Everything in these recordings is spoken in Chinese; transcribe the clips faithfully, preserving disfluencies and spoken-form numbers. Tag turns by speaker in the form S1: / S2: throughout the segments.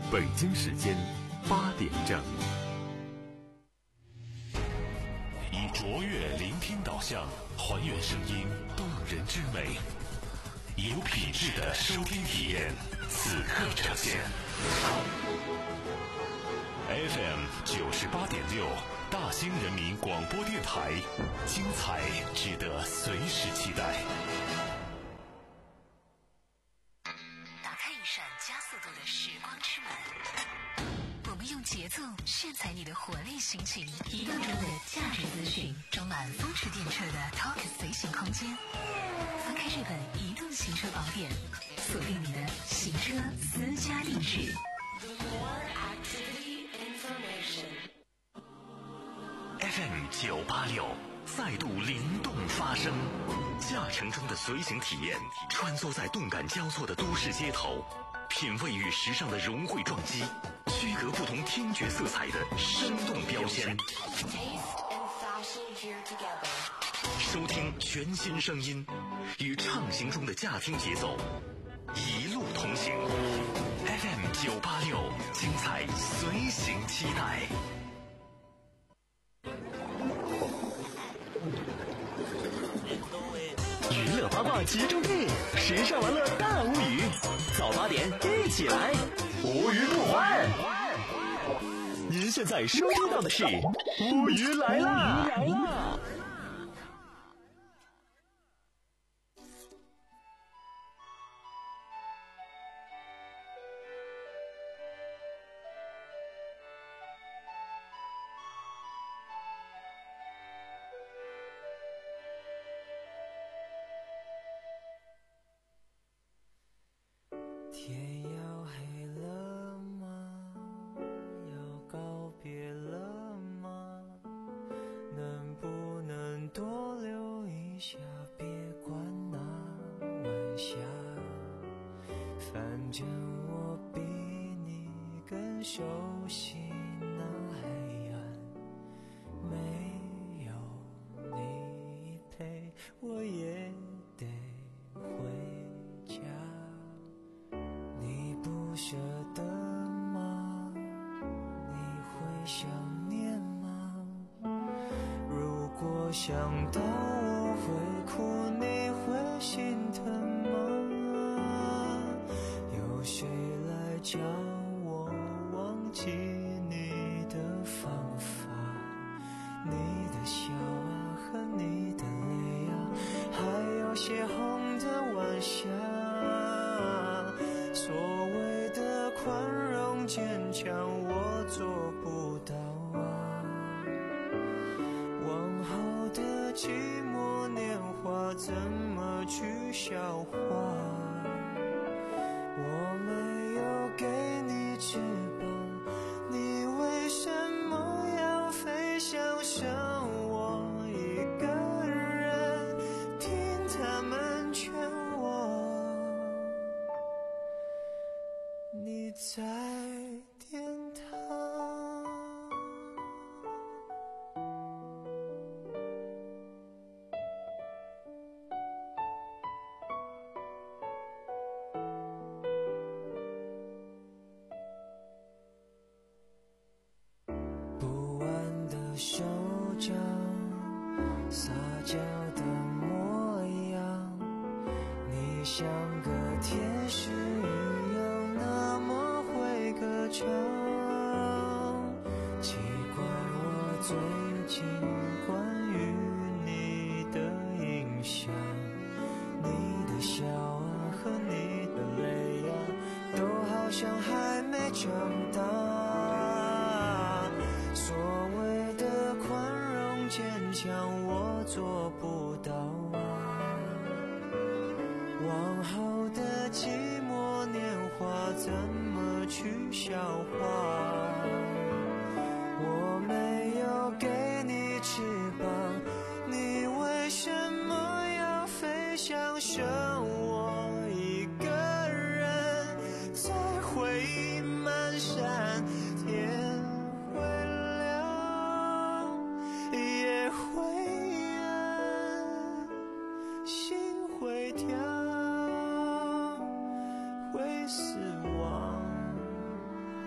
S1: 北京时间八点整。
S2: 以卓越聆听导向，还原声音动人之美，有品质的收听体验，此刻呈现。F M 九十八点六，大兴人民广播电台，精彩值得随时期待。
S3: 打开一扇加速度的时光之门，我们用节奏炫彩你的活力心情，移动中的价值资讯，装满风驰电掣的 Talk 随行空间。翻开这本移动行车宝典，锁定你的行车私家定制。
S2: F M 九八六再度灵动发声，驾乘中的随行体验，穿梭在动感交错的都市街头，品味与时尚的融汇撞击，区隔不同听觉色彩的生动标签，收听全新声音，与畅行中的驾听节奏一路同行。F M 九八六，精彩随行期待。
S4: 娱乐八卦集中地，时尚玩乐大无语。早八点一起来，无语不欢。您现在收听到的是无语来啦！
S5: 天要黑了吗？要告别了吗？能不能多留一下，别管那晚霞。反正我比你更熟悉那黑暗，没有你陪我也得回家。你不舍得吗？你会想念吗？如果想到我会哭，你会心疼吗？有谁来教我忘记你的方法？你的笑啊和你的泪啊，还有血红的晚霞。所谓的宽容坚强，我做不到啊。往后的寂寞年华，怎么去消化？我没有给你翅膀，你为什么要飞翔？剩我一个人听他们劝我，你在天堂。不完的手掌，撒娇的模样，你像个天使一样，那么会歌唱。奇怪，我最近关于你的印象，你的笑啊和你的泪啊，都好像还没长大。所谓的宽容坚强，我做不到啊。往后的寂寞年华，怎么去消化？我没有给你翅膀，你为什么要飞翔？剩我一个人在回忆漫山，天会亮也会暗，心会跳会死亡，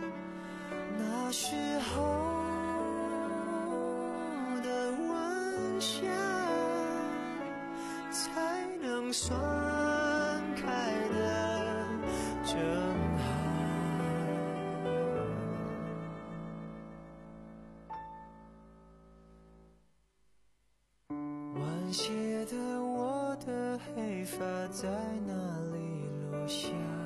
S5: 算开的正好。晚些的我的黑发在哪里落下？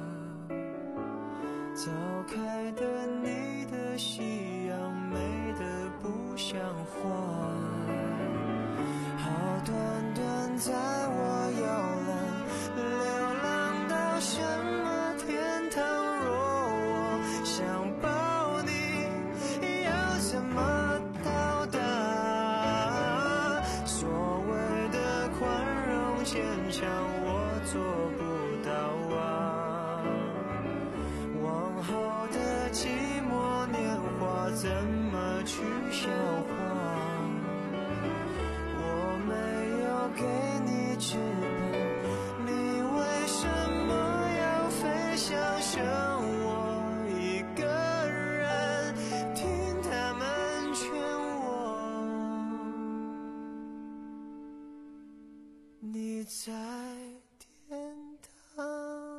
S5: 早开的你的夕阳美得不像话。好端端在我摇篮流浪到什么天堂？若我想抱你，要怎么到达？所谓的宽容坚强，我做不到啊。往后的寂寞年华，怎么去消化？给你翅膀，你为什么要飞翔？剩我一个人听他们劝我，你在天堂。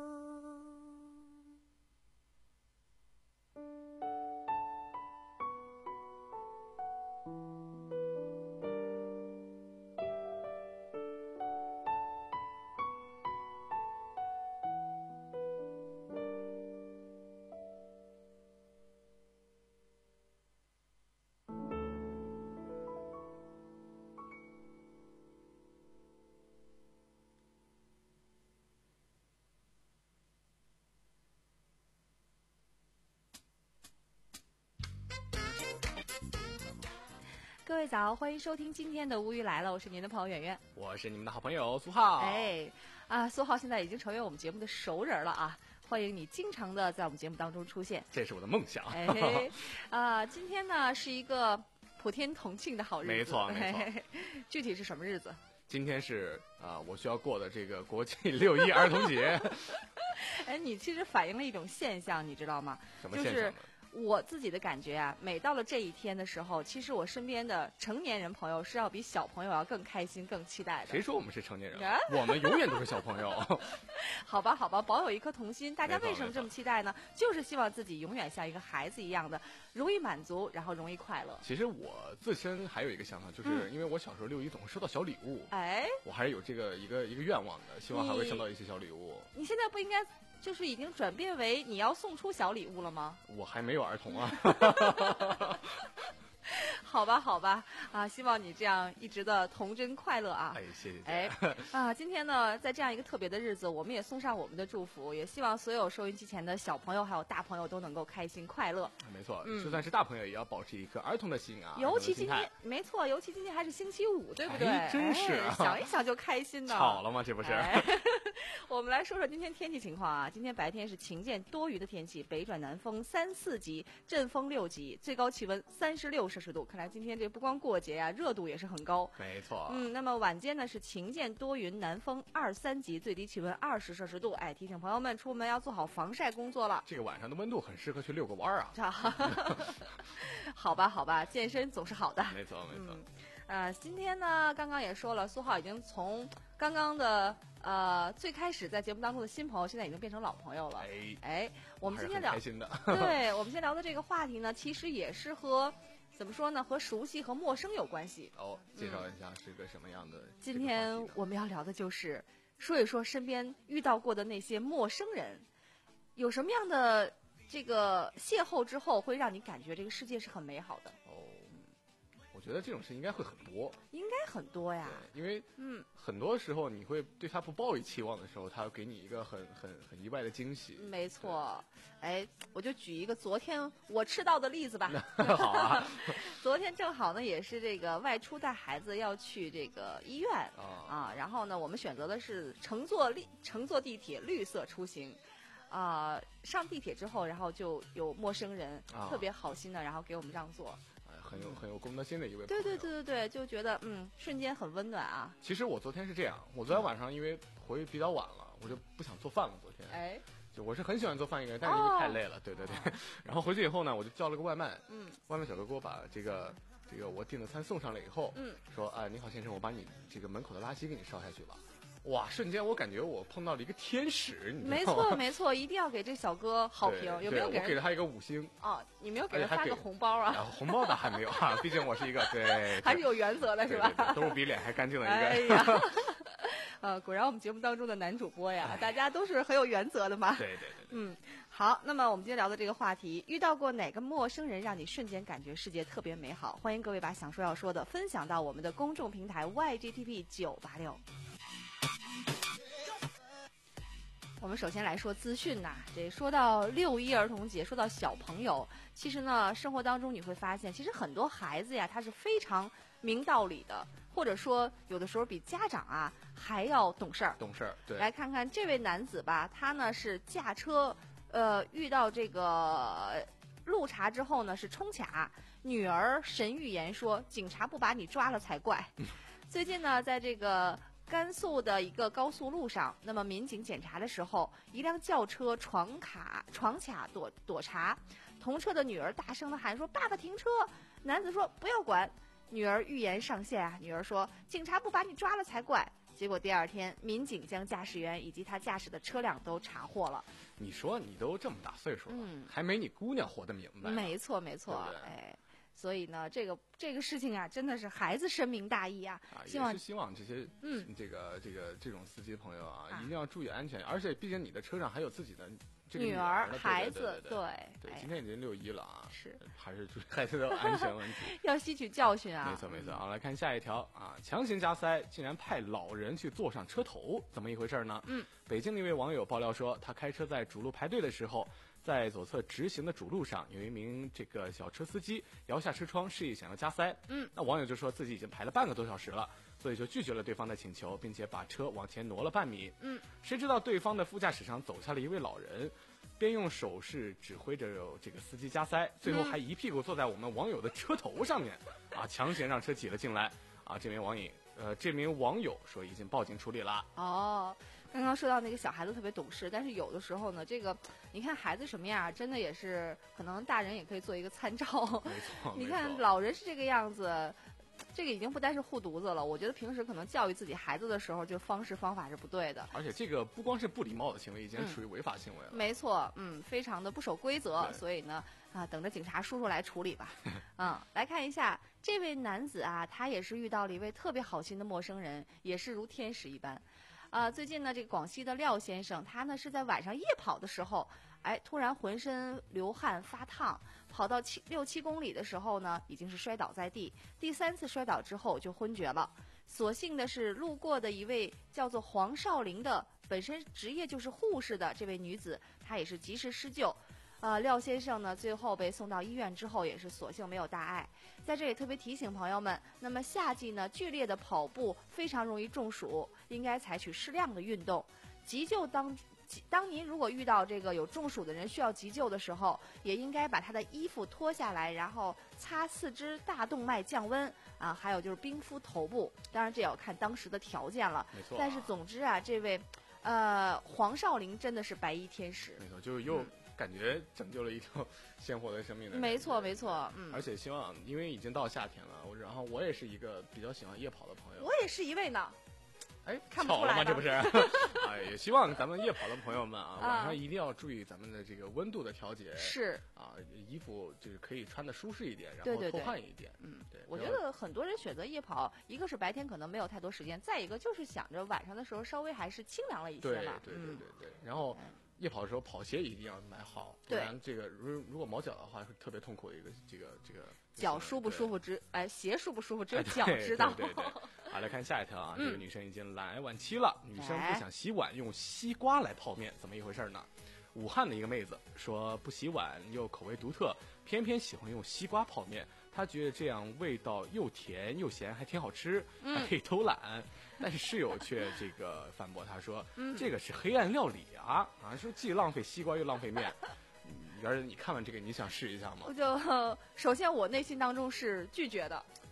S6: 各位早，欢迎收听今天的无语来了，我是您的朋友圆圆，
S1: 我是你们的好朋友苏浩。
S6: 哎，啊，苏浩现在已经成为我们节目的熟人了啊，欢迎你经常的在我们节目当中出现，
S1: 这是我的梦想。
S6: 哎，啊，今天呢是一个普天同庆的好日子，
S1: 没错没错。
S6: 具体是什么日子？
S1: 今天是啊、呃，我需要过的这个国际六一儿童节。
S6: 哎，你其实反映了一种现象，你知道吗？
S1: 什么现象呢？就是
S6: 我自己的感觉啊，每到了这一天的时候，其实我身边的成年人朋友是要比小朋友要更开心、更期待的。
S1: 谁说我们是成年人？啊、我们永远都是小朋友。
S6: 好吧，好吧，保有一颗童心。大家为什么这么期待呢？就是希望自己永远像一个孩子一样的，容易满足，然后容易快乐。
S1: 其实我自身还有一个想法，就是因为我小时候六一总是收到小礼物，哎、嗯，我还是有这个一个一个愿望的，希望还会收到一些小礼物。
S6: 你, 你现在不应该就是已经转变为你要送出小礼物了吗？
S1: 我还没有儿童啊。
S6: 好吧，好吧，啊，希望你这样一直的童真快乐啊！
S1: 哎，谢谢。
S6: 哎，啊，今天呢，在这样一个特别的日子，我们也送上我们的祝福，也希望所有收音机前的小朋友还有大朋友都能够开心快乐。
S1: 没错，嗯、就算是大朋友也要保持一颗儿童的心啊。
S6: 尤其今天，没错，尤其今天还是星期五，对不对？
S1: 哎、真是、啊
S6: 哎，想一想就开心呢。
S1: 巧了吗？这不是？
S6: 哎、我们来说说今天天气情况啊。今天白天是晴间多云的天气，北转南风三四级，阵风六级，最高气温三十六摄氏度。看来今天这不光过节啊，热度也是很高。
S1: 没错。
S6: 嗯，那么晚间呢是晴间多云，南风二三级，最低气温二十摄氏度。哎，提醒朋友们出门要做好防晒工作了。
S1: 这个晚上的温度很适合去遛个弯啊。
S6: 好吧，好吧，健身总是好的。
S1: 没错，没错。
S6: 嗯呃，今天呢，刚刚也说了，苏浩已经从刚刚的呃最开始在节目当中的新朋友，现在已经变成老朋友了。
S1: 哎，
S6: 哎，我们今天聊，
S1: 开心的。
S6: 对，我们今天聊的这个话题呢，其实也是和怎么说呢，和熟悉和陌生有关系。
S1: 哦，介绍一下是个什么样的、嗯？
S6: 今天我们要聊的就是说一说身边遇到过的那些陌生人，有什么样的这个邂逅之后，会让你感觉这个世界是很美好的。
S1: 哦。我觉得这种事应该会很多，
S6: 应该很多呀。
S1: 对，因为嗯，很多时候你会对他不抱以期望的时候，他会给你一个很很很意外的惊喜。
S6: 没错，哎，我就举一个昨天我吃到的例子吧。
S1: 好啊，
S6: 昨天正好呢，也是这个外出带孩子要去这个医院啊，啊然后呢，我们选择的是乘坐绿乘坐地铁绿色出行。啊、呃，上地铁之后，然后就有陌生人、啊、特别好心的，然后给我们让座。
S1: 哎，很有很有公德心的一位朋友。
S6: 对对对对对，就觉得嗯，瞬间很温暖啊。
S1: 其实我昨天是这样，我昨天晚上因为回比较晚了，我就不想做饭了。昨天，
S6: 哎，
S1: 就我是很喜欢做饭一个人，但是因为太累了，哦、对对对。然后回去以后呢，我就叫了个外卖，嗯，外卖小哥给我把这个这个我订的餐送上来以后，嗯，说啊，你好先生，我把你这个门口的垃圾给你捎下去吧。 哇，瞬间我感觉我碰到了一个天使，你知道吗？
S6: 没错没错，一定要给这小哥好评。有没有给人？
S1: 我给了他一个五星。
S6: 哦，你没有给人发个红包啊？
S1: 啊红包的还没有啊，毕竟我是一个对，
S6: 还是有原则的是吧？
S1: 对对对，都是比脸还干净的一个。
S6: 哎呀，呃，果然我们节目当中的男主播呀，大家都是很有原则的嘛。
S1: 对对对对。
S6: 嗯，好，那么我们今天聊的这个话题，遇到过哪个陌生人让你瞬间感觉世界特别美好？欢迎各位把想说要说的分享到我们的公众平台 Y G T P 九八六。我们首先来说资讯呐，这说到六一儿童节，说到小朋友，其实呢，生活当中你会发现，其实很多孩子呀，他是非常明道理的，或者说有的时候比家长啊还要懂事儿。
S1: 懂事儿，对。
S6: 来看看这位男子吧，他呢是驾车，呃，遇到这个路查之后呢是冲卡，女儿神预言说警察不把你抓了才怪。最近呢，在这个甘肃的一个高速路上，那么民警检查的时候，一辆轿车闯卡闯卡躲躲查，同车的女儿大声的喊说：“爸爸停车！”男子说：“不要管。”女儿预言上线啊，女儿说：“警察不把你抓了才怪。”结果第二天，民警将驾驶员以及他驾驶的车辆都查获了。
S1: 你说你都这么大岁数了，
S6: 嗯，
S1: 还没你姑娘活得明白。
S6: 没错没错，对对哎。所以呢，这个这个事情啊，真的是孩子深明大义啊！
S1: 啊，
S6: 希望
S1: 也是希望这些嗯，这个这个这种司机朋友啊，啊一定要注意安全。而且，毕竟你的车上还有自己的这个
S6: 女
S1: 儿、
S6: 孩子，
S1: 对对。今天已经六一了啊，
S6: 是
S1: 还是注意孩子的安全问题，
S6: 要吸取教训啊！
S1: 没错没错。好，来看下一条啊，强行加塞，竟然派老人去坐上车头，怎么一回事呢？
S6: 嗯，
S1: 北京的一位网友爆料说，他开车在主路排队的时候，在左侧直行的主路上，有一名这个小车司机摇下车窗，示意想要加塞。
S6: 嗯，
S1: 那网友就说自己已经排了半个多小时了，所以就拒绝了对方的请求，并且把车往前挪了半米。
S6: 嗯，
S1: 谁知道对方的副驾驶上走下了一位老人，边用手势指挥着这个司机加塞，最后还一屁股坐在我们网友的车头上面，啊，强行让车挤了进来。啊，这名网友，呃，这名网友说已经报警处理了。
S6: 哦。刚刚说到那个小孩子特别懂事，但是有的时候呢，这个你看孩子什么样，真的也是可能大人也可以做一个参照。
S1: 没错，
S6: 你看老人是这个样子，这个已经不单是护犊子了。我觉得平时可能教育自己孩子的时候，就方式方法是不对的。
S1: 而且这个不光是不礼貌的行为，已经属于违法行为了。
S6: 嗯、没错，嗯，非常的不守规则。所以呢，啊，等着警察叔叔来处理吧。嗯，来看一下这位男子啊，他也是遇到了一位特别好心的陌生人，也是如天使一般。啊，最近呢，这个广西的廖先生，他呢是在晚上夜跑的时候，哎，突然浑身流汗发烫，跑到七六七公里的时候呢，已经是摔倒在地。第三次摔倒之后就昏厥了。所幸的是，路过的一位叫做黄少玲的，本身职业就是护士的这位女子，她也是及时施救。呃，廖先生呢，最后被送到医院之后，也是所幸没有大碍。在这里特别提醒朋友们，那么夏季呢，剧烈的跑步非常容易中暑，应该采取适量的运动。急救当当您如果遇到这个有中暑的人需要急救的时候，也应该把他的衣服脱下来，然后擦四肢大动脉降温啊，还有就是冰敷头部。当然这也要看当时的条件了。
S1: 没错、啊。
S6: 但是总之啊，这位呃黄少玲真的是白衣天使。
S1: 没错，就是又。嗯感觉拯救了一条鲜活的生命的人。
S6: 没错没错，嗯。
S1: 而且希望，因为已经到夏天了，然后我也是一个比较喜欢夜跑的朋友。
S6: 我也是一位呢。
S1: 哎，
S6: 看不出来
S1: 巧了吗？这不是？哎，也希望咱们夜跑的朋友们啊，晚上一定要注意咱们的这个温度的调节。
S6: 是
S1: 啊，衣服就是可以穿的舒适一点，然后脱汗一点。
S6: 嗯，对。我觉得很多人选择夜跑，一个是白天可能没有太多时间，再一个就是想着晚上的时候稍微还是清凉了一些嘛。
S1: 对对对对对。然后。夜跑的时候，跑鞋一定要买好，不然这个如如果毛脚的话，是特别痛苦的一个这个这个。
S6: 脚舒不舒服只哎，鞋舒不舒服只有脚知道。
S1: 对对对。好，来看下一条啊，这个女生已经懒癌晚期了，女生不想洗碗，用西瓜来泡面，怎么一回事呢？武汉的一个妹子说不洗碗又口味独特，偏偏喜欢用西瓜泡面。她觉得这样味道又甜又咸，还挺好吃，还可以偷懒。嗯、但是室友却这个反驳她说：“嗯、这个是黑暗料理啊！啊，说既浪费西瓜又浪费面。”而你看完这个，你想试一下吗？
S6: 我就首先我内心当中是拒绝的。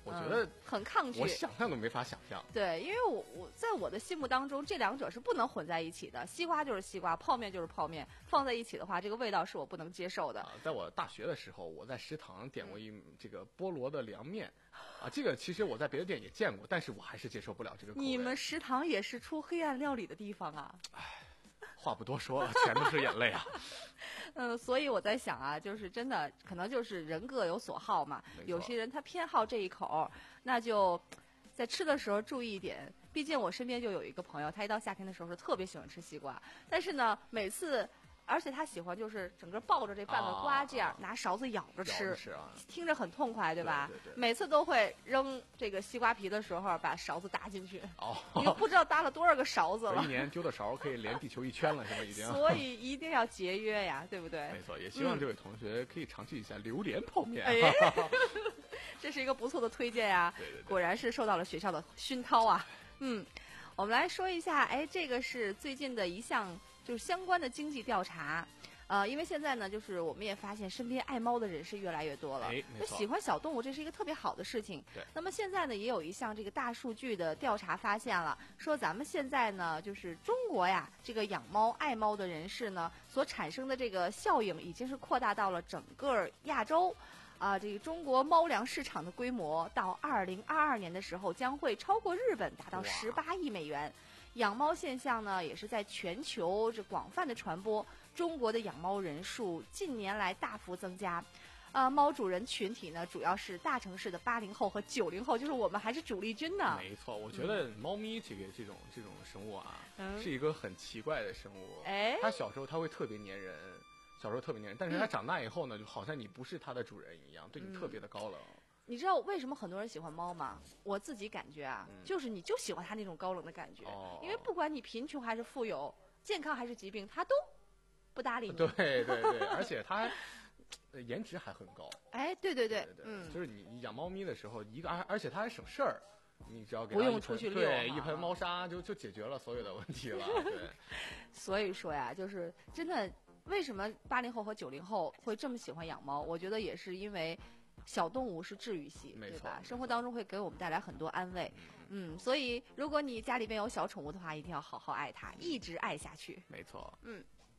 S1: 我觉得、
S6: 嗯、很抗拒，
S1: 我想象都没法想象。
S6: 对，因为我我在我的心目当中，这两者是不能混在一起的。西瓜就是西瓜，泡面就是泡面，放在一起的话，这个味道是我不能接受的。
S1: 啊、在我大学的时候，我在食堂点过一这个菠萝的凉面，啊，这个其实我在别的店也见过，但是我还是接受不了这个口味。
S6: 你们食堂也是出黑暗料理的地方啊！
S1: 唉，话不多说，全都是眼泪啊。
S6: 嗯，所以我在想啊，就是真的可能就是人各有所好嘛，有些人他偏好这一口，那就在吃的时候注意一点。毕竟我身边就有一个朋友，他一到夏天的时候是特别喜欢吃西瓜，但是呢，每次。而且他喜欢就是整个抱着这半个瓜这样、啊、拿勺子咬着吃，
S1: 咬着吃啊、
S6: 听着很痛快，对吧？
S1: 对对对，
S6: 每次都会扔这个西瓜皮的时候把勺子搭进去，
S1: 哦，
S6: 你不知道搭了多少个勺子了。
S1: 一年丢的勺可以连地球一圈了，是吧？已经。
S6: 所以一定要节约呀，对不对？
S1: 没错，也希望这位同学可以尝试一下榴莲泡面。
S6: 哎、这是一个不错的推荐呀！
S1: 对对对，
S6: 果然是受到了学校的熏陶啊。嗯，我们来说一下，哎，这个是最近的一项就是相关的经济调查。呃，因为现在呢，就是我们也发现身边爱猫的人是越来越多了。
S1: 哎，没错，
S6: 喜欢小动物，这是一个特别好的事情。
S1: 对。
S6: 那么现在呢，也有一项这个大数据的调查发现了，说咱们现在呢，就是中国呀，这个养猫爱猫的人士呢，所产生的这个效应已经是扩大到了整个亚洲。啊，这个中国猫粮市场的规模到二零二二年的时候将会超过日本，达到十八亿美元。养猫现象呢，也是在全球这广泛的传播。中国的养猫人数近年来大幅增加，呃，猫主人群体呢，主要是大城市的八零后和九零后，就是我们还是主力军呢。
S1: 没错，我觉得猫咪这个这种这种生物啊，
S6: 嗯、
S1: 是一个很奇怪的生物。
S6: 哎，
S1: 它小时候它会特别粘人，小时候特别粘人，但是它长大以后呢，就好像你不是它的主人一样，对你特别的高冷。
S6: 嗯你知道为什么很多人喜欢猫吗？我自己感觉啊，嗯、就是你就喜欢它那种高冷的感觉，
S1: 哦、
S6: 因为不管你贫穷还是富有，健康还是疾病，它都不搭理你。
S1: 对对对，而且它颜值还很高。
S6: 哎，对对对，
S1: 对对对
S6: 嗯，
S1: 就是你养猫咪的时候，一个而而且它还省事儿，你只要给它
S6: 不用出去遛，
S1: 对，一盆猫砂就就解决了所有的问题了。对，
S6: 所以说呀，就是真的，为什么八零后和九零后会这么喜欢养猫？我觉得也是因为。小动物是治愈系，对吧？生活当中会给我们带来很多安慰，嗯，所以如果你家里边有小宠物的话，一定要好好爱它，一直爱下去。
S1: 没错，
S6: 嗯。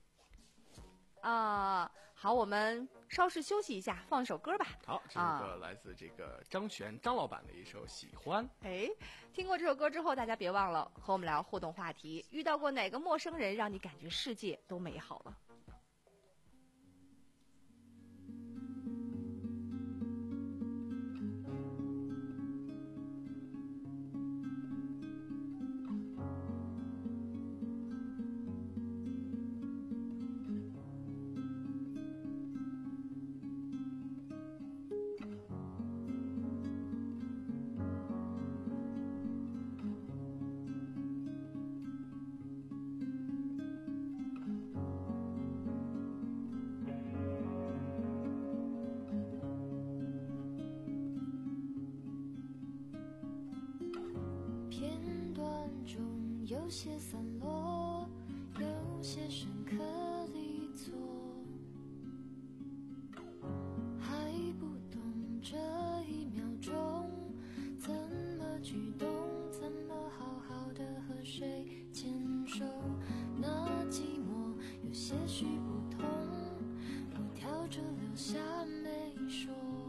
S6: 啊、呃，好，我们稍事休息一下，放一首歌吧。
S1: 好，这是个来自这个张悬张老板的一首《喜欢》。
S6: 哎，听过这首歌之后，大家别忘了和我们聊互动话题，遇到过哪个陌生人让你感觉世界都美好了？
S7: 有些散落，有些深刻地做，还不懂这一秒钟怎么举动，怎么好好的和谁牵手。那寂寞有些许不同，我挑着留下没说。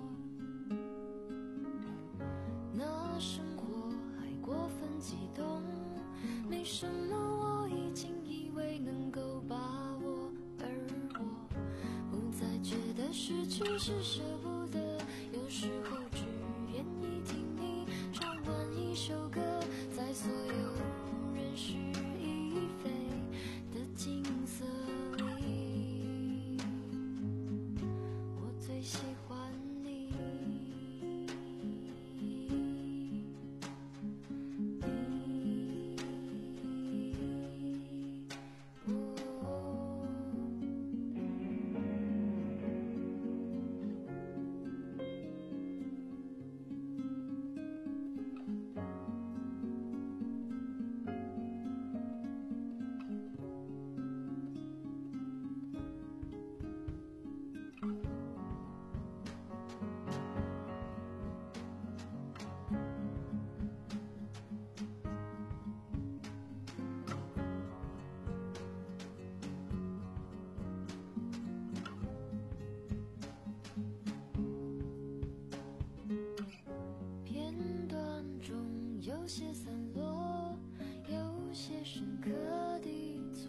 S7: 那生活还过分激动，没什么我已经以为能够把握，而我不再觉得失去是舍不得，有时候只愿意听你唱完一首歌，在所有人事已非的景色里，我最喜欢你。 有些散落，有些深刻的错，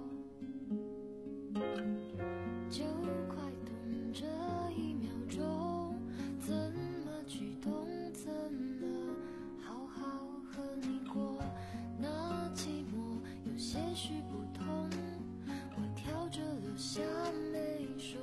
S7: 就快等这一秒钟，怎么去动，怎么好好和你过。那寂寞有些许不同，我挑着留下没说。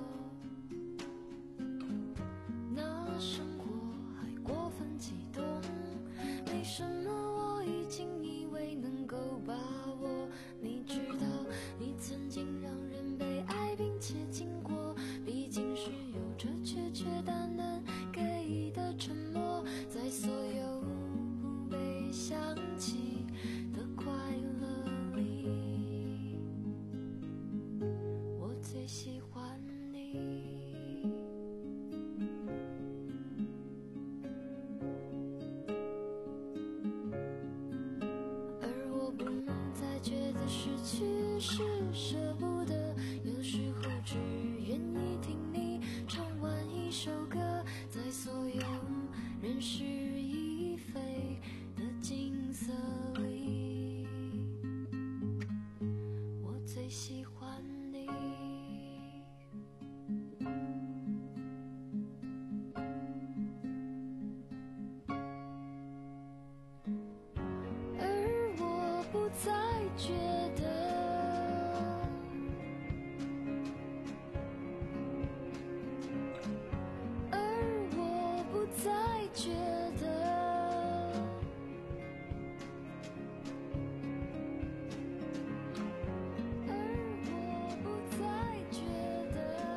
S7: 那生活还过分激动，没什么我已经以为能够把握。你知道你曾经让人被爱并且经过，毕竟是有着确确淡淡给的承诺，在所有不被想起的快乐里，我最喜欢你。而我不再觉得失去是舍不得，有时候只愿意听你唱完一首歌，在所有人事已非的景色里，我最喜欢你。而我不再觉得，而我不再觉得，而我不再觉得。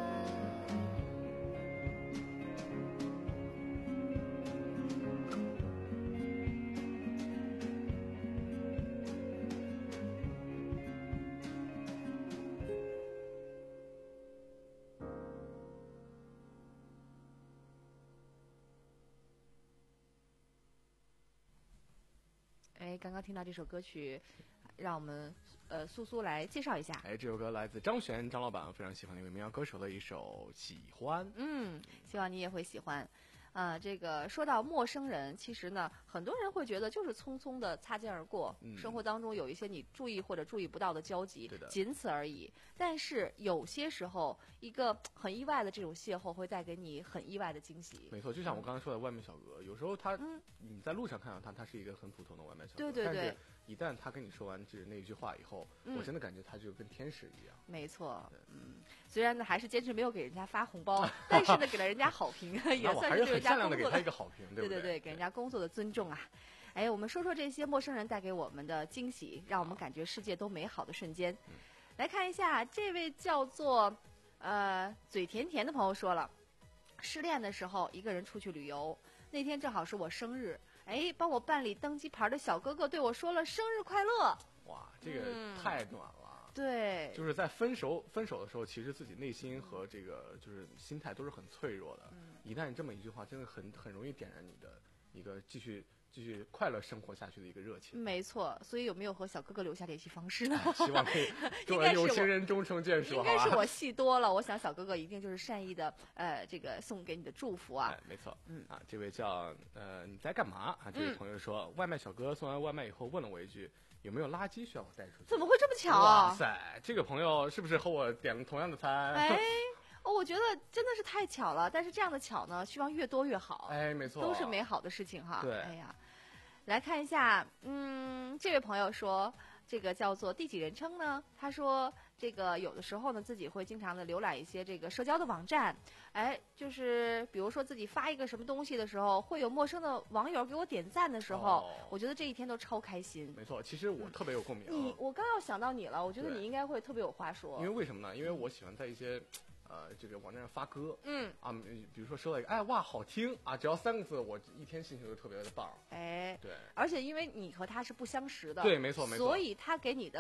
S6: 哎，刚刚听到这首歌曲，让我们呃苏苏来介绍一下。
S1: 哎，这首歌来自张悬张老板非常喜欢的一位民谣歌手的一首《喜欢》。
S6: 嗯，希望你也会喜欢。啊、这个说到陌生人，其实呢，很多人会觉得就是匆匆的擦肩而过，
S1: 嗯
S6: 生活当中有一些你注意或者注意不到的交集
S1: 对的，
S6: 仅此而已。但是有些时候，一个很意外的这种邂逅，会带给你很意外的惊喜。
S1: 没错，就像我刚才说的外卖小哥，有时候他、
S6: 嗯
S1: 你在路上看到他，他是一个很普通的外卖小哥，
S6: 对对对
S1: 但是一旦他跟你说完这那一句话以后，
S6: 嗯
S1: 我真的感觉他就跟天使一样。
S6: 没错，嗯，虽然呢还是坚持没有给人家发红包，但是呢给了人家好评，也
S1: 那我
S6: 算
S1: 还是很善
S6: 对人家工作
S1: 良的给他一个好评，对不对
S6: 对对，给人家工作的尊重啊。哎，我们说说这些陌生人带给我们的惊喜，让我们感觉世界都美好的瞬间。
S1: 嗯
S6: 来看一下，这位叫做呃嘴甜甜的朋友说了，失恋的时候一个人出去旅游，那天正好是我生日，哎，帮我办理登机牌的小哥哥对我说了生日快乐。
S1: 哇，这个
S6: 嗯
S1: 太暖了。
S6: 对，
S1: 就是在分手分手的时候，其实自己内心和这个就是心态都是很脆弱的。
S6: 嗯
S1: 一旦这么一句话，真的很很容易点燃你的一个继续继续快乐生活下去的一个热情。
S6: 没错，所以有没有和小哥哥留下联系方式呢？
S1: 哎希望可以
S6: 应该是我
S1: 有情人终成眷属，好吧？
S6: 应该是我戏多了，我想小哥哥一定就是善意的，呃，这个送给你的祝福啊
S1: 哎。，没错，
S6: 嗯
S1: 啊，这位叫呃你在干嘛啊？这位
S6: 嗯
S1: 朋友说，外卖小哥送完外卖以后问了我一句，有没有垃圾需要我带出去？
S6: 怎么会这么巧
S1: 哇
S6: 啊？
S1: 塞，这个朋友是不是和我点了同样的餐？
S6: 哎，哦，我觉得真的是太巧了。但是这样的巧呢，希望越多越好，
S1: 哎，没错，
S6: 都是美好的事情哈。
S1: 对
S6: 哎呀，来看一下，嗯，这位朋友说，这个叫做第几人称呢？他说，这个有的时候呢，自己会经常的浏览一些这个社交的网站，哎，就是比如说自己发一个什么东西的时候，会有陌生的网友给我点赞的时候，
S1: 哦
S6: 我觉得这一天都超开心。
S1: 没错，其实我特别有共鸣。
S6: 你，我刚要想到你了，我觉得
S1: 对
S6: 你应该会特别有话说。
S1: 因为为什么呢？因为我喜欢在一些呃这个网站上发歌。
S6: 嗯，
S1: 啊，比如说说了一个，哎哇，好听啊！只要三个字，我一天心情就特别的棒。
S6: 哎，
S1: 对，
S6: 而且因为你和他是不相识的，
S1: 对没错没错
S6: 所以他给你的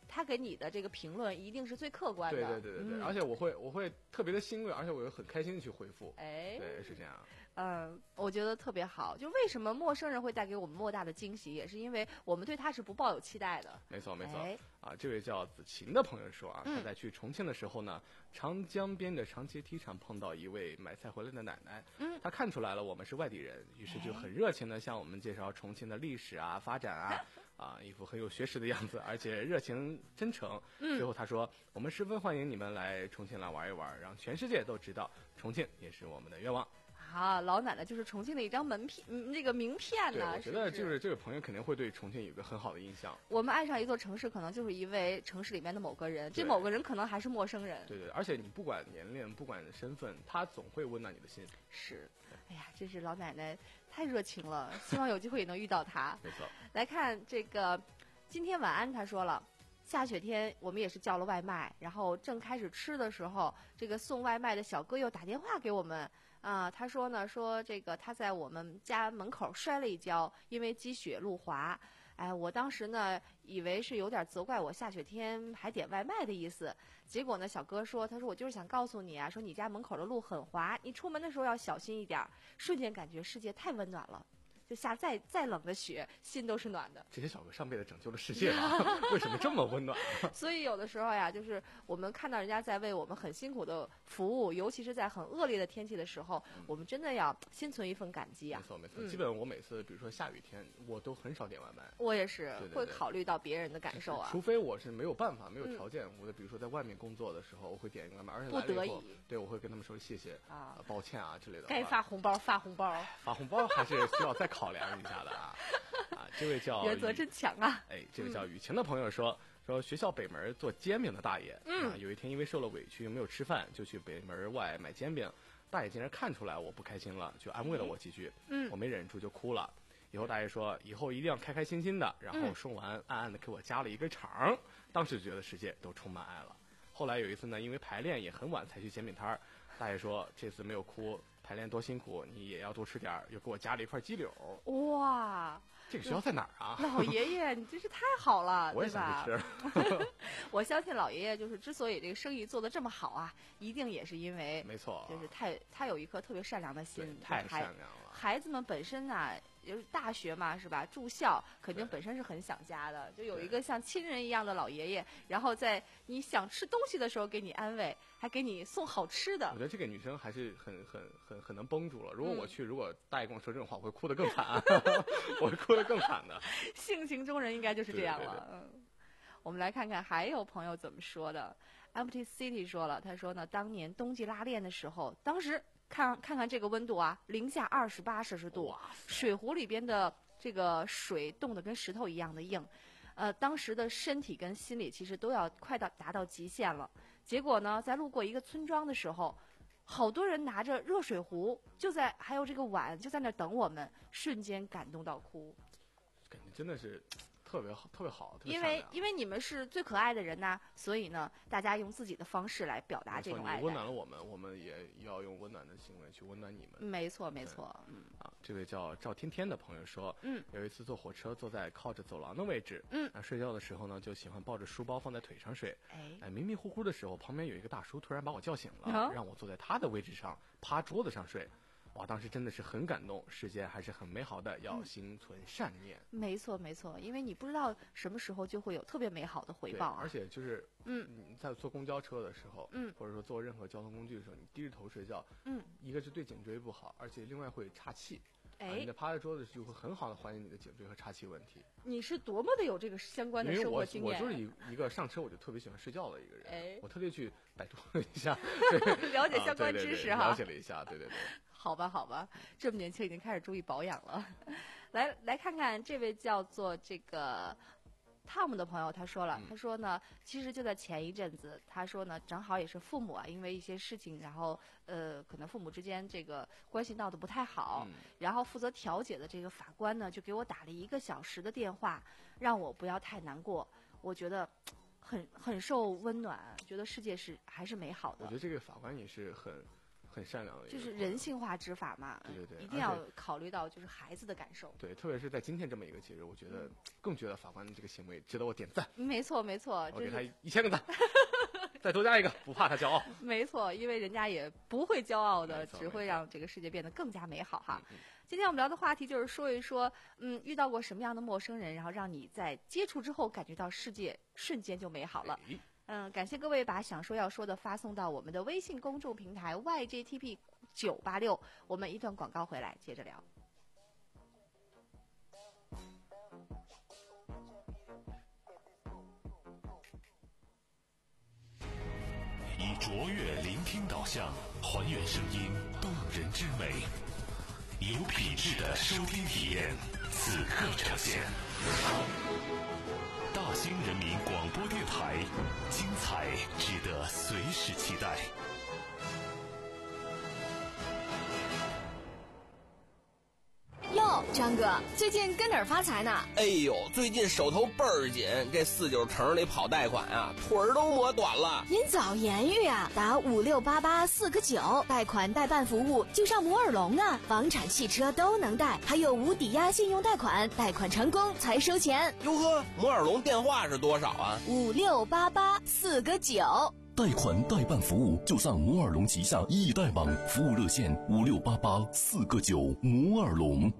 S6: 他给你的这个评论一定是最客观的。
S1: 对对对对对，
S6: 嗯、
S1: 而且我会我会特别的欣慰，而且我又很开心的去回复。
S6: 哎，
S1: 对，是这样。
S6: 嗯，我觉得特别好。就为什么陌生人会带给我们莫大的惊喜，也是因为我们对他是不抱有期待的。
S1: 没错没错。
S6: 哎、
S1: 啊，这位叫子晴的朋友说啊，
S6: 嗯、
S1: 他在去重庆的时候呢，长江边的长街梯上碰到一位买菜回来的奶奶。
S6: 嗯，
S1: 他看出来了我们是外地人，于是就很热情的向我们介绍重庆的历史啊、发展啊。啊，一副很有学识的样子，而且热情真诚。
S6: 嗯，
S1: 最后他说：“我们十分欢迎你们来重庆来玩一玩，让全世界都知道重庆也是我们的愿望。”
S6: 啊，老奶奶就是重庆的一张门片，嗯，这个名片呢。
S1: 我觉得就是这位朋友肯定会对重庆有一个很好的印象。
S6: 我们爱上一座城市，可能就是因为城市里面的某个人，这某个人可能还是陌生人。
S1: 对对，而且你不管年龄，不管身份，他总会温暖你的心。
S6: 是，哎呀，真是老奶奶太热情了，希望有机会也能遇到她。
S1: 没错。
S6: 来看这个，今天晚安，他说了。下雪天，我们也是叫了外卖，然后正开始吃的时候，这个送外卖的小哥又打电话给我们，啊、呃，他说呢，说这个他在我们家门口摔了一跤，因为积雪路滑。哎，我当时呢以为是有点责怪我下雪天还点外卖的意思，结果呢，小哥说，他说我就是想告诉你啊，说你家门口的路很滑，你出门的时候要小心一点。瞬间感觉世界太温暖了。就下再再冷的雪，心都是暖的。
S1: 这些小哥上辈子拯救了世界吧？为什么这么温暖？
S6: 所以有的时候呀，就是我们看到人家在为我们很辛苦的服务，尤其是在很恶劣的天气的时候，嗯、我们真的要心存一份感激啊。
S1: 没错没错，
S6: 嗯、
S1: 基本我每次比如说下雨天，我都很少点外卖。
S6: 我也是
S1: 对对对
S6: 会考虑到别人的感受啊。
S1: 除非我是没有办法、没有条件，嗯、我的比如说在外面工作的时候，我会点一个外卖，而且来了以后，对我会跟他们说谢谢啊、呃、抱歉啊之类的。
S6: 该发红包发红包，
S1: 发红包还是需要再考量一下的。啊，啊，这位叫
S6: 原则真强啊！
S1: 哎，这位叫雨晴的朋友说、嗯、说学校北门做煎饼的大爷，
S6: 嗯、
S1: 啊，有一天因为受了委屈没有吃饭，就去北门外买煎饼。大爷竟然看出来我不开心了，就安慰了我几句，
S6: 嗯，
S1: 我没忍住就哭了。以后大爷说以后一定要开开心心的，然后说完暗暗的给我加了一个肠，嗯、当时觉得世界都充满爱了。后来有一次呢，因为排练也很晚才去煎饼摊儿，大爷说这次没有哭。排练多辛苦，你也要多吃点儿，又给我加了一块鸡柳。
S6: 哇，
S1: 这个学校在哪儿啊？
S6: 老爷爷，你真是太好了，
S1: 我也想去
S6: 吃。我相信老爷爷就是之所以这个生意做得这么好啊，一定也是因为，
S1: 没错，
S6: 就是太他有一颗特别善良的心，
S1: 太善良了。
S6: 孩子们本身呢、啊，就是大学嘛，是吧？住校肯定本身是很想家的，就有一个像亲人一样的老爷爷，然后在你想吃东西的时候给你安慰，还给你送好吃的。
S1: 我觉得这个女生还是很很很很能绷住了。如果我去，嗯、如果大爷跟我说这种话，我会哭得更惨，我会哭得更惨的。
S6: 性情中人应该就是这样了。
S1: 对对对
S6: 嗯，我们来看看还有朋友怎么说的。Empty City 说了，他说呢，当年冬季拉练的时候，当时。看看看这个温度啊，零下二十八摄氏度，水壶里边的这个水冻得跟石头一样的硬，呃，当时的身体跟心理其实都要快到达到极限了。结果呢，在路过一个村庄的时候，好多人拿着热水壶，就在还有这个碗就在那等我们，瞬间感动到哭。
S1: 感觉真的是。特别好，特别好，
S6: 因为因为你们是最可爱的人呐、啊，所以呢，大家用自己的方式来表达这种爱。
S1: 你温暖了我们，我们也要用温暖的行为去温暖你们。
S6: 没错，没错。
S1: 嗯啊，这位叫赵天天的朋友说，
S6: 嗯，
S1: 有一次坐火车，坐在靠着走廊的位置，
S6: 嗯，
S1: 啊，睡觉的时候呢，就喜欢抱着书包放在腿上睡。
S6: 哎，
S1: 哎，迷迷糊糊的时候，旁边有一个大叔突然把我叫醒了，哦、让我坐在他的位置上，趴桌子上睡。哇，当时真的是很感动，世界还是很美好的，要心存善念。
S6: 嗯、没错，没错，因为你不知道什么时候就会有特别美好的回报、啊。
S1: 而且就是，
S6: 嗯，
S1: 你在坐公交车的时候，
S6: 嗯，
S1: 或者说坐任何交通工具的时候，你低着头睡觉，
S6: 嗯，
S1: 一个是对颈椎不好，而且另外会岔气。
S6: 哎、
S1: 啊，你的趴在桌子就会很好的缓解你的颈椎和岔气问题。
S6: 你是多么的有这个相关的生活经验？
S1: 因为我我就是一一个上车我就特别喜欢睡觉的一个人。
S6: 哎， 我
S1: 特地去百度了一下，
S6: 了解相关知识哈、
S1: 啊，了解了一下，对对对。
S6: 好吧，好吧，这么年轻已经开始注意保养了。来来看看这位叫做这个。Tom 的朋友他说了，他说呢，其实就在前一阵子，他说呢，正好也是父母啊，因为一些事情，然后呃，可能父母之间这个关系闹得不太好，
S1: 嗯、
S6: 然后负责调解的这个法官呢，就给我打了一个小时的电话，让我不要太难过。我觉得很很受温暖，觉得世界是还是美好的。
S1: 我觉得这个法官也是很很善良的一个，
S6: 就是人性化执法嘛。
S1: 对对对，
S6: 一定要考虑到就是孩子的感受。
S1: 对，特别是在今天这么一个节日，我觉得更觉得法官这个行为值得我点赞。
S6: 没错没错，
S1: 我给他一千个赞。再多加一个，不怕他骄傲。
S6: 没错，因为人家也不会骄傲的，只会让这个世界变得更加美好哈。今天我们聊的话题就是说一说，嗯，遇到过什么样的陌生人，然后让你在接触之后感觉到世界瞬间就美好了。嗯，感谢各位把想说要说的发送到我们的微信公众平台 Y J T P 九八六。我们一段广告回来接着聊。
S2: 以卓越聆听导向，还原声音动人之美，有品质的收听体验，此刻呈现。大兴人民广播电台，精彩值得随时期待。
S8: 哟，张哥，最近跟哪儿发财呢？
S9: 哎呦，最近手头倍儿紧，这四九城里跑贷款啊，腿儿都磨短了。
S8: 您早言语啊，打五六八八四个九，贷款代办服务就上摩尔龙啊，房产、汽车都能贷，还有无抵押信用贷款，贷款成功才收钱。
S9: 哟呵，摩尔龙电话是多少啊？
S8: 五六八八四个九。
S10: 贷款代办服务就上摩尔龙旗下易贷网，服务热线五六八八四个九。摩尔龙。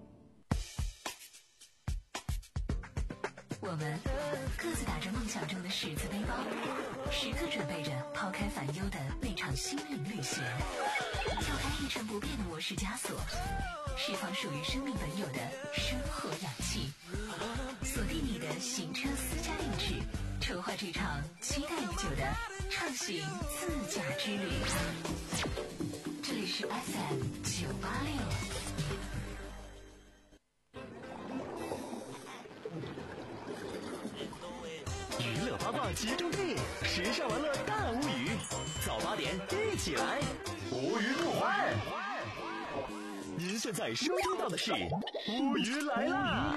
S3: 我们各自打着梦想中的十字背包，时刻准备着抛开烦忧的那场心灵旅行，跳开一成不变的模式枷锁，释放属于生命本有的生活氧气，锁定你的行车私家定制，筹划这场期待已久的畅行自驾之旅。这里是 F M 九八六。
S4: 娱乐八卦集中地，时尚玩乐大无语，早八点一起来，无语不欢。您现在收听到的是无语来啦！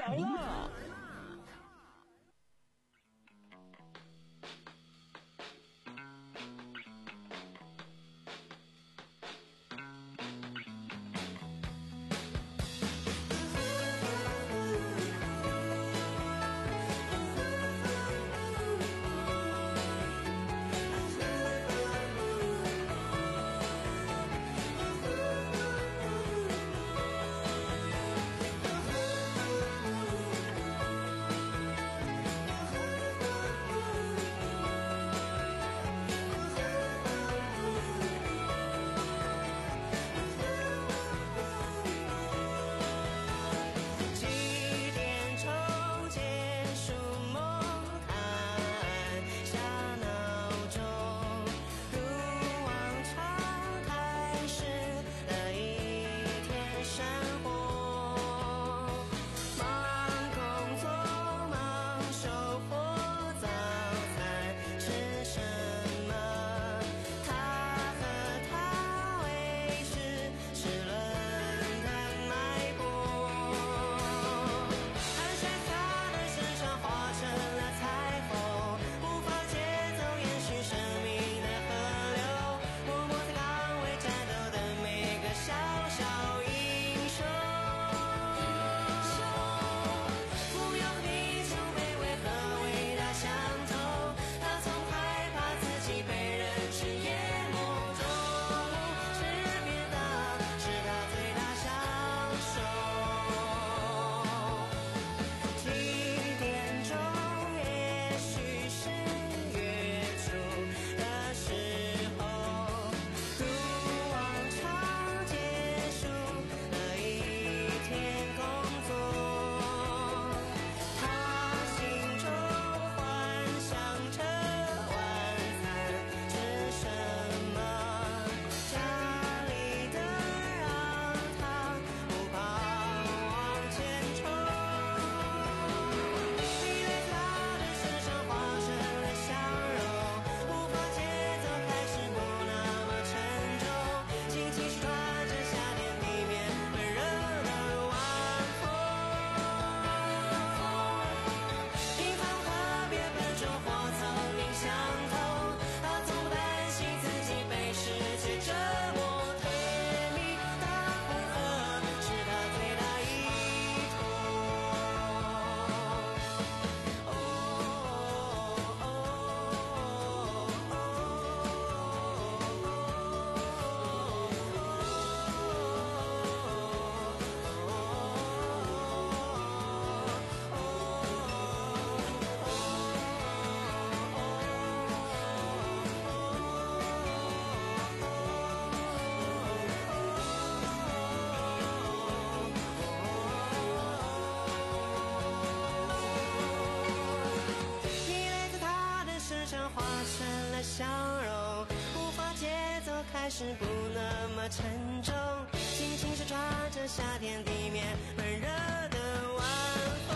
S11: 是不那么沉重，轻轻手抓着夏天地面温热的晚风。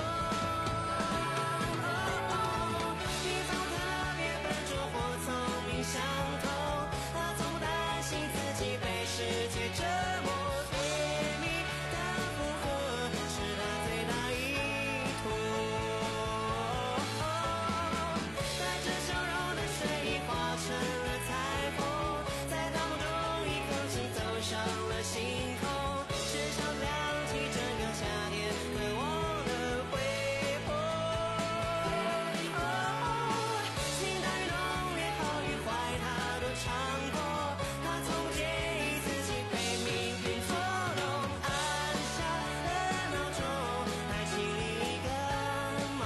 S11: 你总特别笨拙或聪明相同，他从不担心自己被世界折磨，对你的附和是他最大意图。带着笑容的睡意化成了彩虹，在大梦中一口气走上了星空，至少亮起整个夏天渴望的恢宏。情大于浓烈，好与坏他都尝过，他从不介意自己被命运捉弄，按下了闹钟，爱情里一个梦。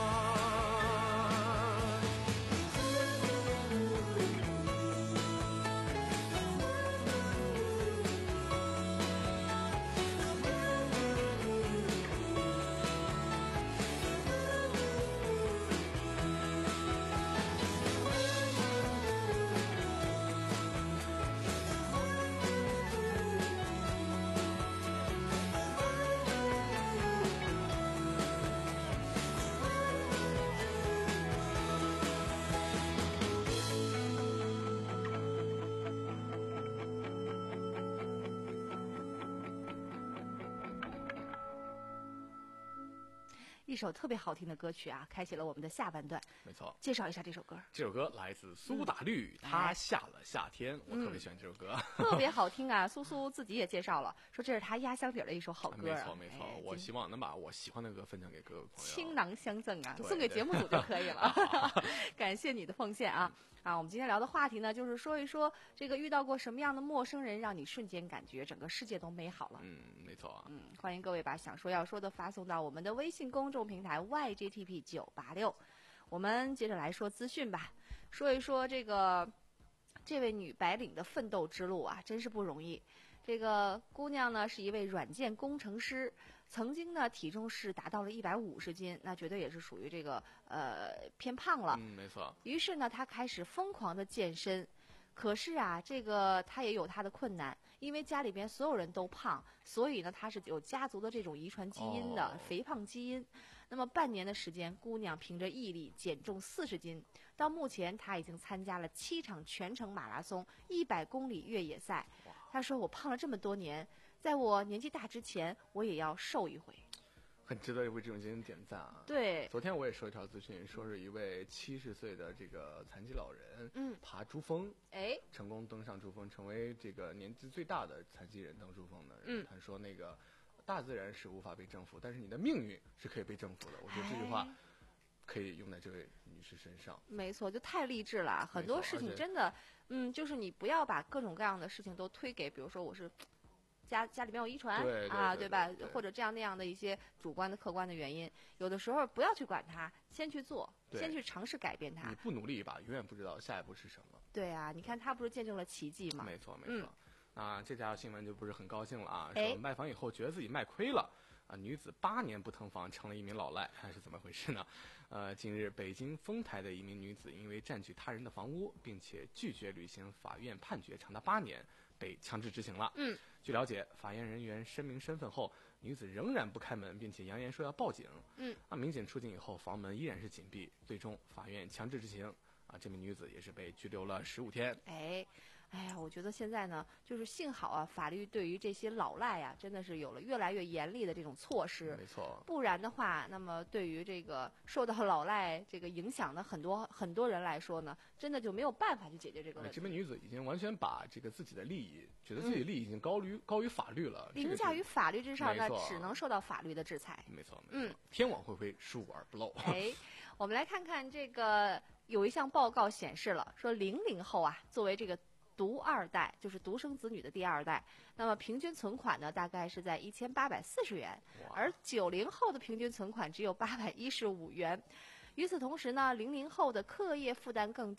S6: 一首特别好听的歌曲啊，开启了我们的下半段。
S1: 没错，
S6: 介绍一下这首歌。
S1: 这首歌来自苏打绿，
S6: 嗯
S1: 他下了夏天，我特别喜欢这首歌，
S6: 特别好听啊！苏苏自己也介绍了，说这是他压箱底儿的一首好歌、啊。
S1: 没错没错、哎，我希望能把我喜欢的歌分享给各位朋友，
S6: 倾囊相赠啊，送给节目组就可以了。感谢你的奉献啊！啊，我们今天聊的话题呢，就是说一说这个遇到过什么样的陌生人，让你瞬间感觉整个世界都美好了。
S1: 嗯，没错啊。
S6: 嗯，欢迎各位把想说要说的发送到我们的微信公众平台 Y G T P 九八六。我们接着来说资讯吧，说一说这个这位女白领的奋斗之路啊，真是不容易。这个姑娘呢是一位软件工程师，曾经呢体重是达到了一百五十斤，那绝对也是属于这个呃偏胖了。
S1: 嗯，没错。
S6: 于是呢，她开始疯狂的健身。可是啊，这个她也有她的困难，因为家里边所有人都胖，所以呢，她是有家族的这种遗传基因的、哦、肥胖基因。那么半年的时间，姑娘凭着毅力减重四十斤，到目前她已经参加了七场全程马拉松、一百公里越野赛。她说：“我胖了这么多年，在我年纪大之前，我也要瘦一回。”
S1: 很值得为这种精神点赞啊！
S6: 对，
S1: 昨天我也收一条资讯，说是一位七十岁的这个残疾老人，
S6: 嗯，
S1: 爬珠峰，
S6: 哎，
S1: 成功登上珠峰，成为这个年纪最大的残疾人登珠峰的人。
S6: 嗯，
S1: 他说那个大自然是无法被征服，但是你的命运是可以被征服的。我觉得这句话可以用在这位女士身上。
S6: 没错，就太励志了。很多事情真的，嗯，就是你不要把各种各样的事情都推给，比如说我是。家家里面有遗传啊，
S1: 对
S6: 吧？或者这样那样的一些主观的、客观的原因，有的时候不要去管它，先去做，先去尝试改变它。
S1: 你不努力一把，永远不知道下一步是什么。
S6: 对啊，你看他不是见证了奇迹吗？
S1: 没错，没错。嗯、啊，这条新闻就不是很高兴了啊，
S6: 说
S1: 卖房以后觉得自己卖亏了。啊，女子八年不腾房，成了一名老赖，还是怎么回事呢？呃，近日北京丰台的一名女子因为占据他人的房屋，并且拒绝履行法院判决长达八年，被强制执行了。
S6: 嗯，
S1: 据了解，法院人员申明身份后，女子仍然不开门，并且扬言说要报警。
S6: 嗯，
S1: 啊，民警出警以后，房门依然是紧闭，最终法院强制执行。啊，这名女子也是被拘留了十五天。
S6: 哎。哎呀，我觉得现在呢，就是幸好啊，法律对于这些老赖啊，真的是有了越来越严厉的这种措施。
S1: 没错。
S6: 不然的话，那么对于这个受到老赖这个影响的很多很多人来说呢，真的就没有办法去解决这个问题。
S1: 这名女子已经完全把这个自己的利益，觉得自己的利益已经高于、嗯、高于法律了，
S6: 凌驾于法律之上，那只能受到法律的制裁。
S1: 没错，没错。
S6: 嗯，
S1: 天网恢恢，疏而不漏。
S6: 哎，我们来看看这个，有一项报告显示了，说零零后啊，作为这个。独二代就是独生子女的第二代，那么平均存款呢，大概是在一千八百四十元，而九零后的平均存款只有八百一十五元。与此同时呢，零零后的课业负担更重，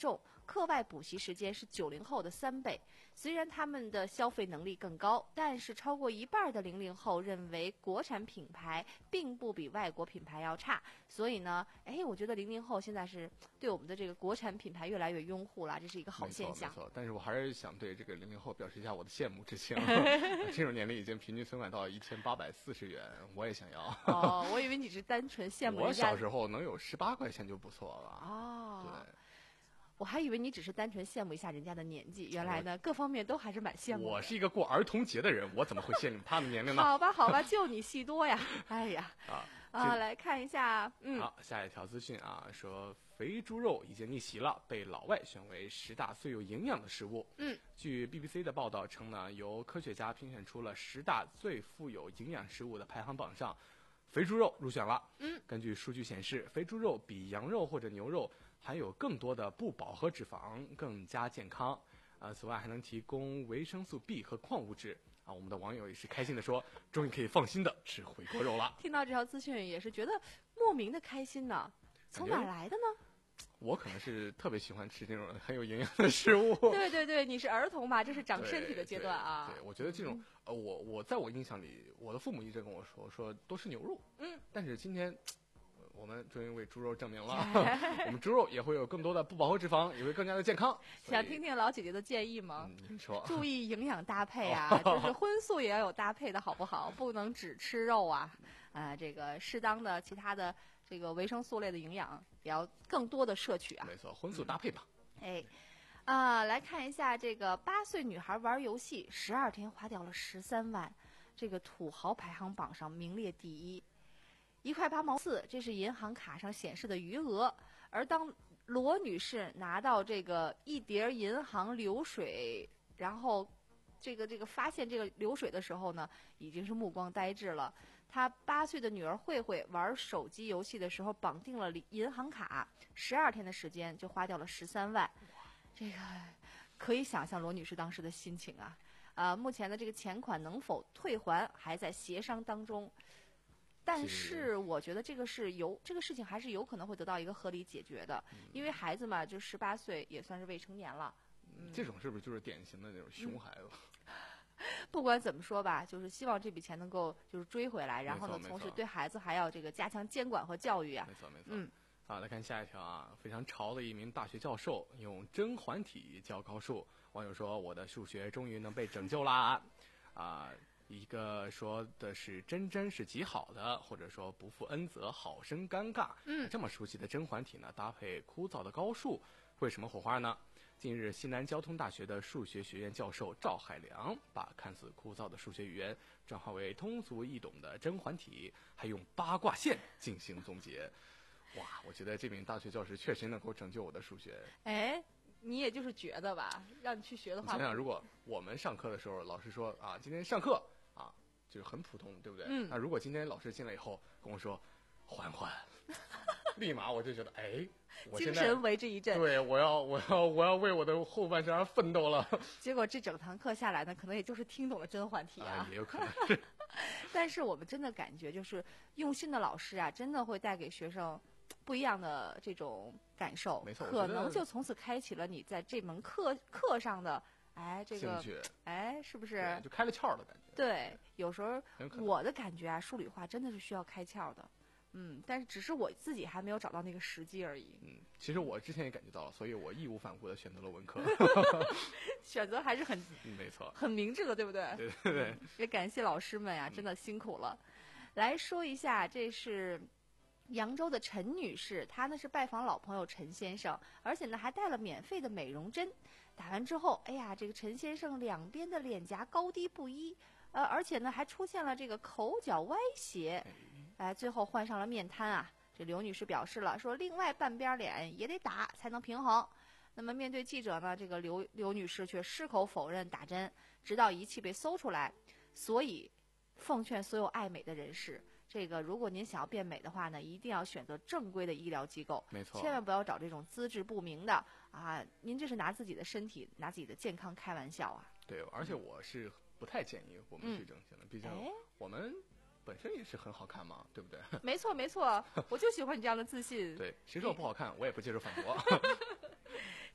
S6: 课外补习时间是九零后的三倍。虽然他们的消费能力更高，但是超过一半的零零后认为国产品牌并不比外国品牌要差。所以呢，哎，我觉得零零后现在是对我们的这个国产品牌越来越拥护了，这是一个好现象。
S1: 没错，没错，但是我还是想对这个零零后表示一下我的羡慕之情。这种年龄已经平均存款到一千八百四十元，我也想要。
S6: 哦，我以为你是单纯羡慕人家。
S1: 我小时候能有十八块钱就不错了。
S6: 哦，
S1: 对。
S6: 我还以为你只是单纯羡慕一下人家的年纪，原来呢各方面都还是蛮羡慕的。
S1: 我是一个过儿童节的人，我怎么会羡慕他的年龄呢？
S6: 好吧，好吧，就你戏多呀！哎呀，
S1: 啊
S6: 啊，来看一下，嗯，
S1: 好，下一条资讯啊，说肥猪肉已经逆袭了，被老外选为十大最有营养的食物。
S6: 嗯，
S1: 据 B B C 的报道称呢，由科学家评选出了十大最富有营养食物的排行榜上，肥猪肉入选了。
S6: 嗯，
S1: 根据数据显示，肥猪肉比羊肉或者牛肉含有更多的不饱和脂肪，更加健康。呃，此外还能提供维生素 B 和矿物质。啊，我们的网友也是开心的说，终于可以放心的吃回锅肉了。
S6: 听到这条资讯也是觉得莫名的开心呢，从哪来的呢？
S1: 我可能是特别喜欢吃这种很有营养的食物。
S6: 对对对，你是儿童吧？这是长身体的阶段啊。
S1: 对，对对我觉得这种呃，我我在我印象里，我的父母一直跟我说说多吃牛肉。
S6: 嗯，
S1: 但是今天。我们终于为猪肉证明了，我们猪肉也会有更多的不饱和脂肪，也会更加的健康。
S6: 想听听老姐姐的建议吗？
S1: 嗯，你说，
S6: 注意营养搭配啊，就是荤素也要有搭配的好不好？不能只吃肉啊，啊、呃，这个适当的其他的这个维生素类的营养也要更多的摄取啊。
S1: 没错，荤素搭配吧。
S6: 哎，啊、呃，来看一下这个八岁女孩玩游戏，十二天花掉了十三万，这个土豪排行榜上名列第一。一块八毛四，这是银行卡上显示的余额。而当罗女士拿到这个一叠银行流水，然后这个这个发现这个流水的时候呢，已经是目光呆滞了。她八岁的女儿慧慧玩手机游戏的时候绑定了银行卡，十二天的时间就花掉了十三万。这个可以想象罗女士当时的心情啊。啊、呃，目前的这个钱款能否退还还在协商当中。但是我觉得这个是有这个事情还是有可能会得到一个合理解决的，
S1: 嗯、
S6: 因为孩子嘛，就十八岁也算是未成年了。
S1: 嗯，这种是不是就是典型的那种熊孩子？
S6: 嗯、不管怎么说吧，就是希望这笔钱能够就是追回来，然后呢，同时对孩子还要这个加强监管和教育啊。
S1: 没错没错。
S6: 嗯。
S1: 好，来看下一条啊，非常潮的一名大学教授用甄嬛体教高数，网友说我的数学终于能被拯救啦！啊。一个说的是真真是极好的，或者说不负恩泽好生尴尬。
S6: 嗯，
S1: 这么熟悉的甄嬛体呢，搭配枯燥的高数，会什么火花呢？近日，西南交通大学的数学学院教授赵海良把看似枯燥的数学语言转化为通俗易懂的甄嬛体，还用八卦线进行总结。哇，我觉得这名大学教师确实能够拯救我的数学。
S6: 哎。你也就是觉得吧，让你去学的话，
S1: 想想如果我们上课的时候，老师说啊，今天上课啊，就是很普通，对不对？
S6: 嗯。
S1: 那如果今天老师进来以后跟我说，缓缓，立马我就觉得，哎，我
S6: 精神为之一振。
S1: 对，我要，我要，我要为我的后半生而奋斗了。
S6: 结果这整堂课下来呢，可能也就是听懂了甄嬛体啊，
S1: 啊也有可能是。
S6: 但是我们真的感觉，就是用心的老师啊，真的会带给学生不一样的这种感受，
S1: 没错，
S6: 可能就从此开启了你在这门课课上的哎这个哎是不是
S1: 就开了窍的感觉？
S6: 对，有时候我的感觉啊，数理化真的是需要开窍的，嗯，但是只是我自己还没有找到那个时机而已。
S1: 嗯，其实我之前也感觉到了，所以我义无反顾的选择了文科。
S6: 选择还是很
S1: 没错，
S6: 很明智的，对不对？
S1: 对对对，
S6: 也感谢老师们呀，真的辛苦了。嗯、来说一下，这是。扬州的陈女士，她呢是拜访老朋友陈先生，而且呢还带了免费的美容针。打完之后，哎呀，这个陈先生两边的脸颊高低不一，呃，而且呢还出现了这个口角歪斜，哎，最后换上了面瘫啊。这刘女士表示了，说另外半边脸也得打才能平衡。那么面对记者呢，这个刘刘女士却矢口否认打针，直到仪器被搜出来。所以，奉劝所有爱美的人士。这个，如果您想要变美的话呢，一定要选择正规的医疗机构，
S1: 没错，
S6: 千万不要找这种资质不明的啊！您这是拿自己的身体、拿自己的健康开玩笑啊！
S1: 对，而且我是不太建议我们去整形的，嗯、毕竟我们本身也是很好看嘛，对不对？
S6: 没错，没错，我就喜欢你这样的自信。
S1: 对，谁说我不好看，我也不接受反驳。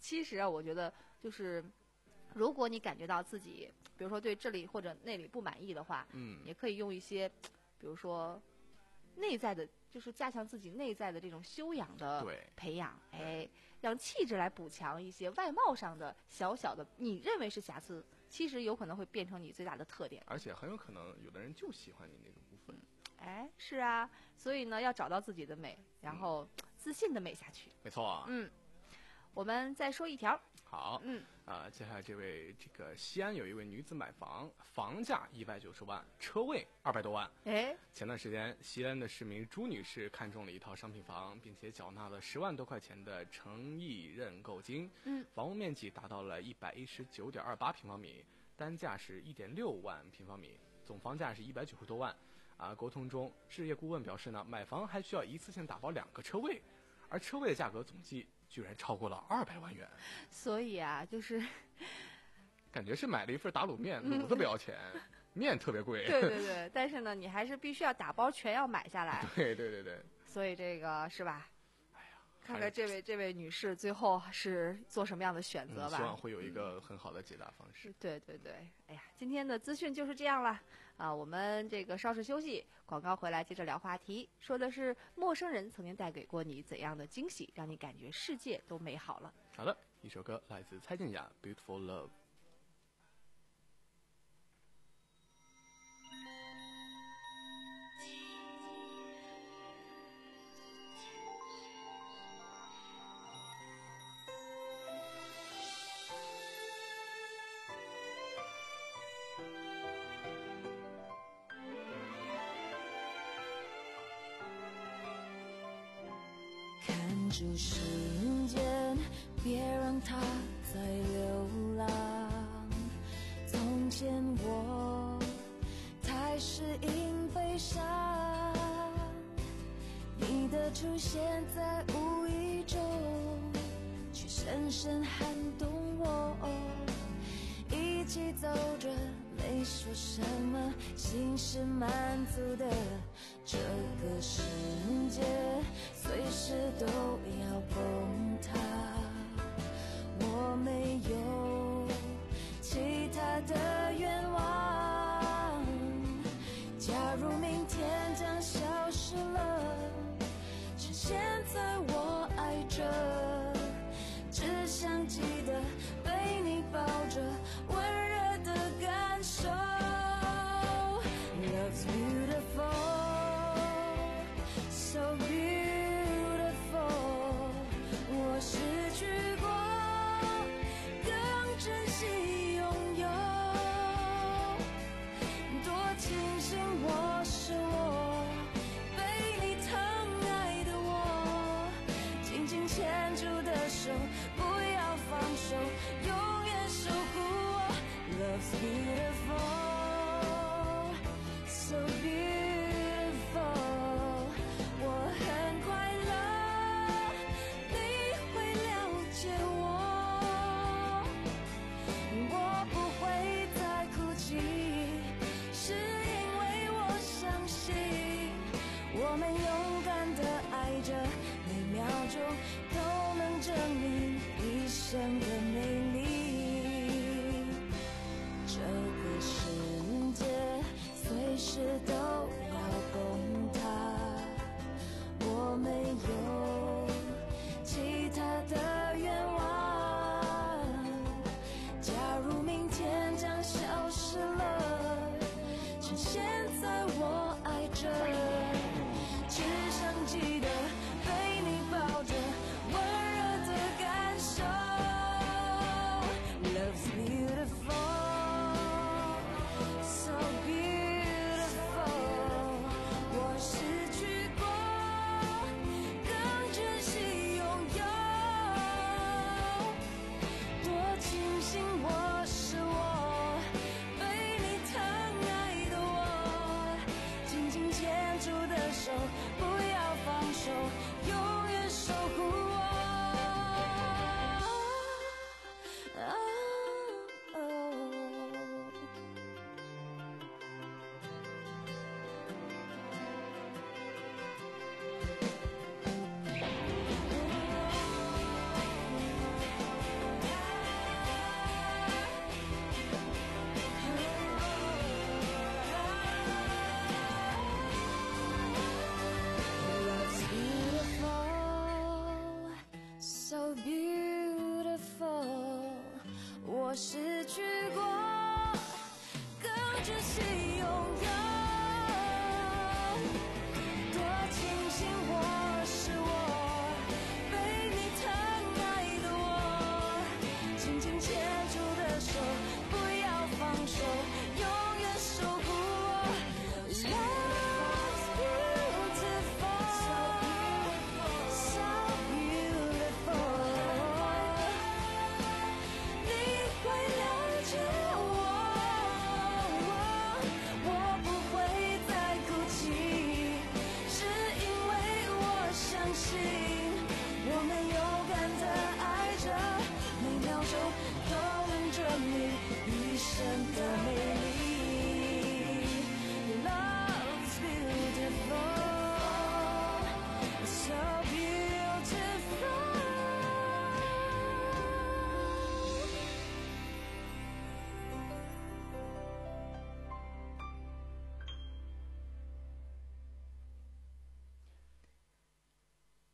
S6: 其实啊，我觉得就是如果你感觉到自己比如说对这里或者那里不满意的话，
S1: 嗯，
S6: 也可以用一些比如说内在的就是加强自己内在的这种修养的培养，哎，让气质来补强一些外貌上的小小的你认为是瑕疵，其实有可能会变成你最大的特点，
S1: 而且很有可能有的人就喜欢你那个部分。
S6: 哎，是啊，所以呢，要找到自己的美，然后自信的美下去。
S1: 没错啊。
S6: 嗯，我们再说一条。
S1: 好，
S6: 嗯，
S1: 啊、呃，接下来这位这个西安有一位女子买房，房价一百九十万，车位二百多万。
S6: 哎，
S1: 前段时间，西安的市民朱女士看中了一套商品房，并且缴纳了十万多块钱的诚意认购金。
S6: 嗯，
S1: 房屋面积达到了一百一十九点二八平方米，单价是一点六万平方米，总房价是一百九十多万。啊，沟通中，置业顾问表示呢，买房还需要一次性打包两个车位，而车位的价格总计居然超过了二百万元。
S6: 所以啊，就是
S1: 感觉是买了一份打卤面，卤子不要钱，嗯、面特别贵。
S6: 对对对，但是呢，你还是必须要打包全要买下来。
S1: 对对对对。
S6: 所以这个是吧？
S1: 哎呀，
S6: 看看这位这位女士最后是做什么样的选择吧。
S1: 嗯、希望会有一个很好的解答方式。
S6: 嗯、对对对，哎呀，今天的资讯就是这样了。啊，我们这个稍事休息，广告回来接着聊话题，说的是陌生人曾经带给过你怎样的惊喜，让你感觉世界都美好了。
S1: 好的，一首歌来自蔡健雅《Beautiful Love》。
S7: 看住时间，别让它再流浪。从前我太适应悲伤，你的出现在无意中，却深深撼动我。一起走着，没说什么，心是满足的。这个世界随时都要崩塌，我没有其他的愿望。假如明天将消失了，趁现在我爱着，只想记得被你抱着，温热的感受。Love's beautiful.So beautiful， 我失去过，更珍惜拥有。多庆幸我是我，被你疼爱的我，紧紧牵住的手，不要放手，永远守护我。Love's beautiful，So beautiful。我很快乐，你会了解我。我不会再哭泣，是因为我相信我们永远的爱着，每秒钟都能证明一生的美丽。这个世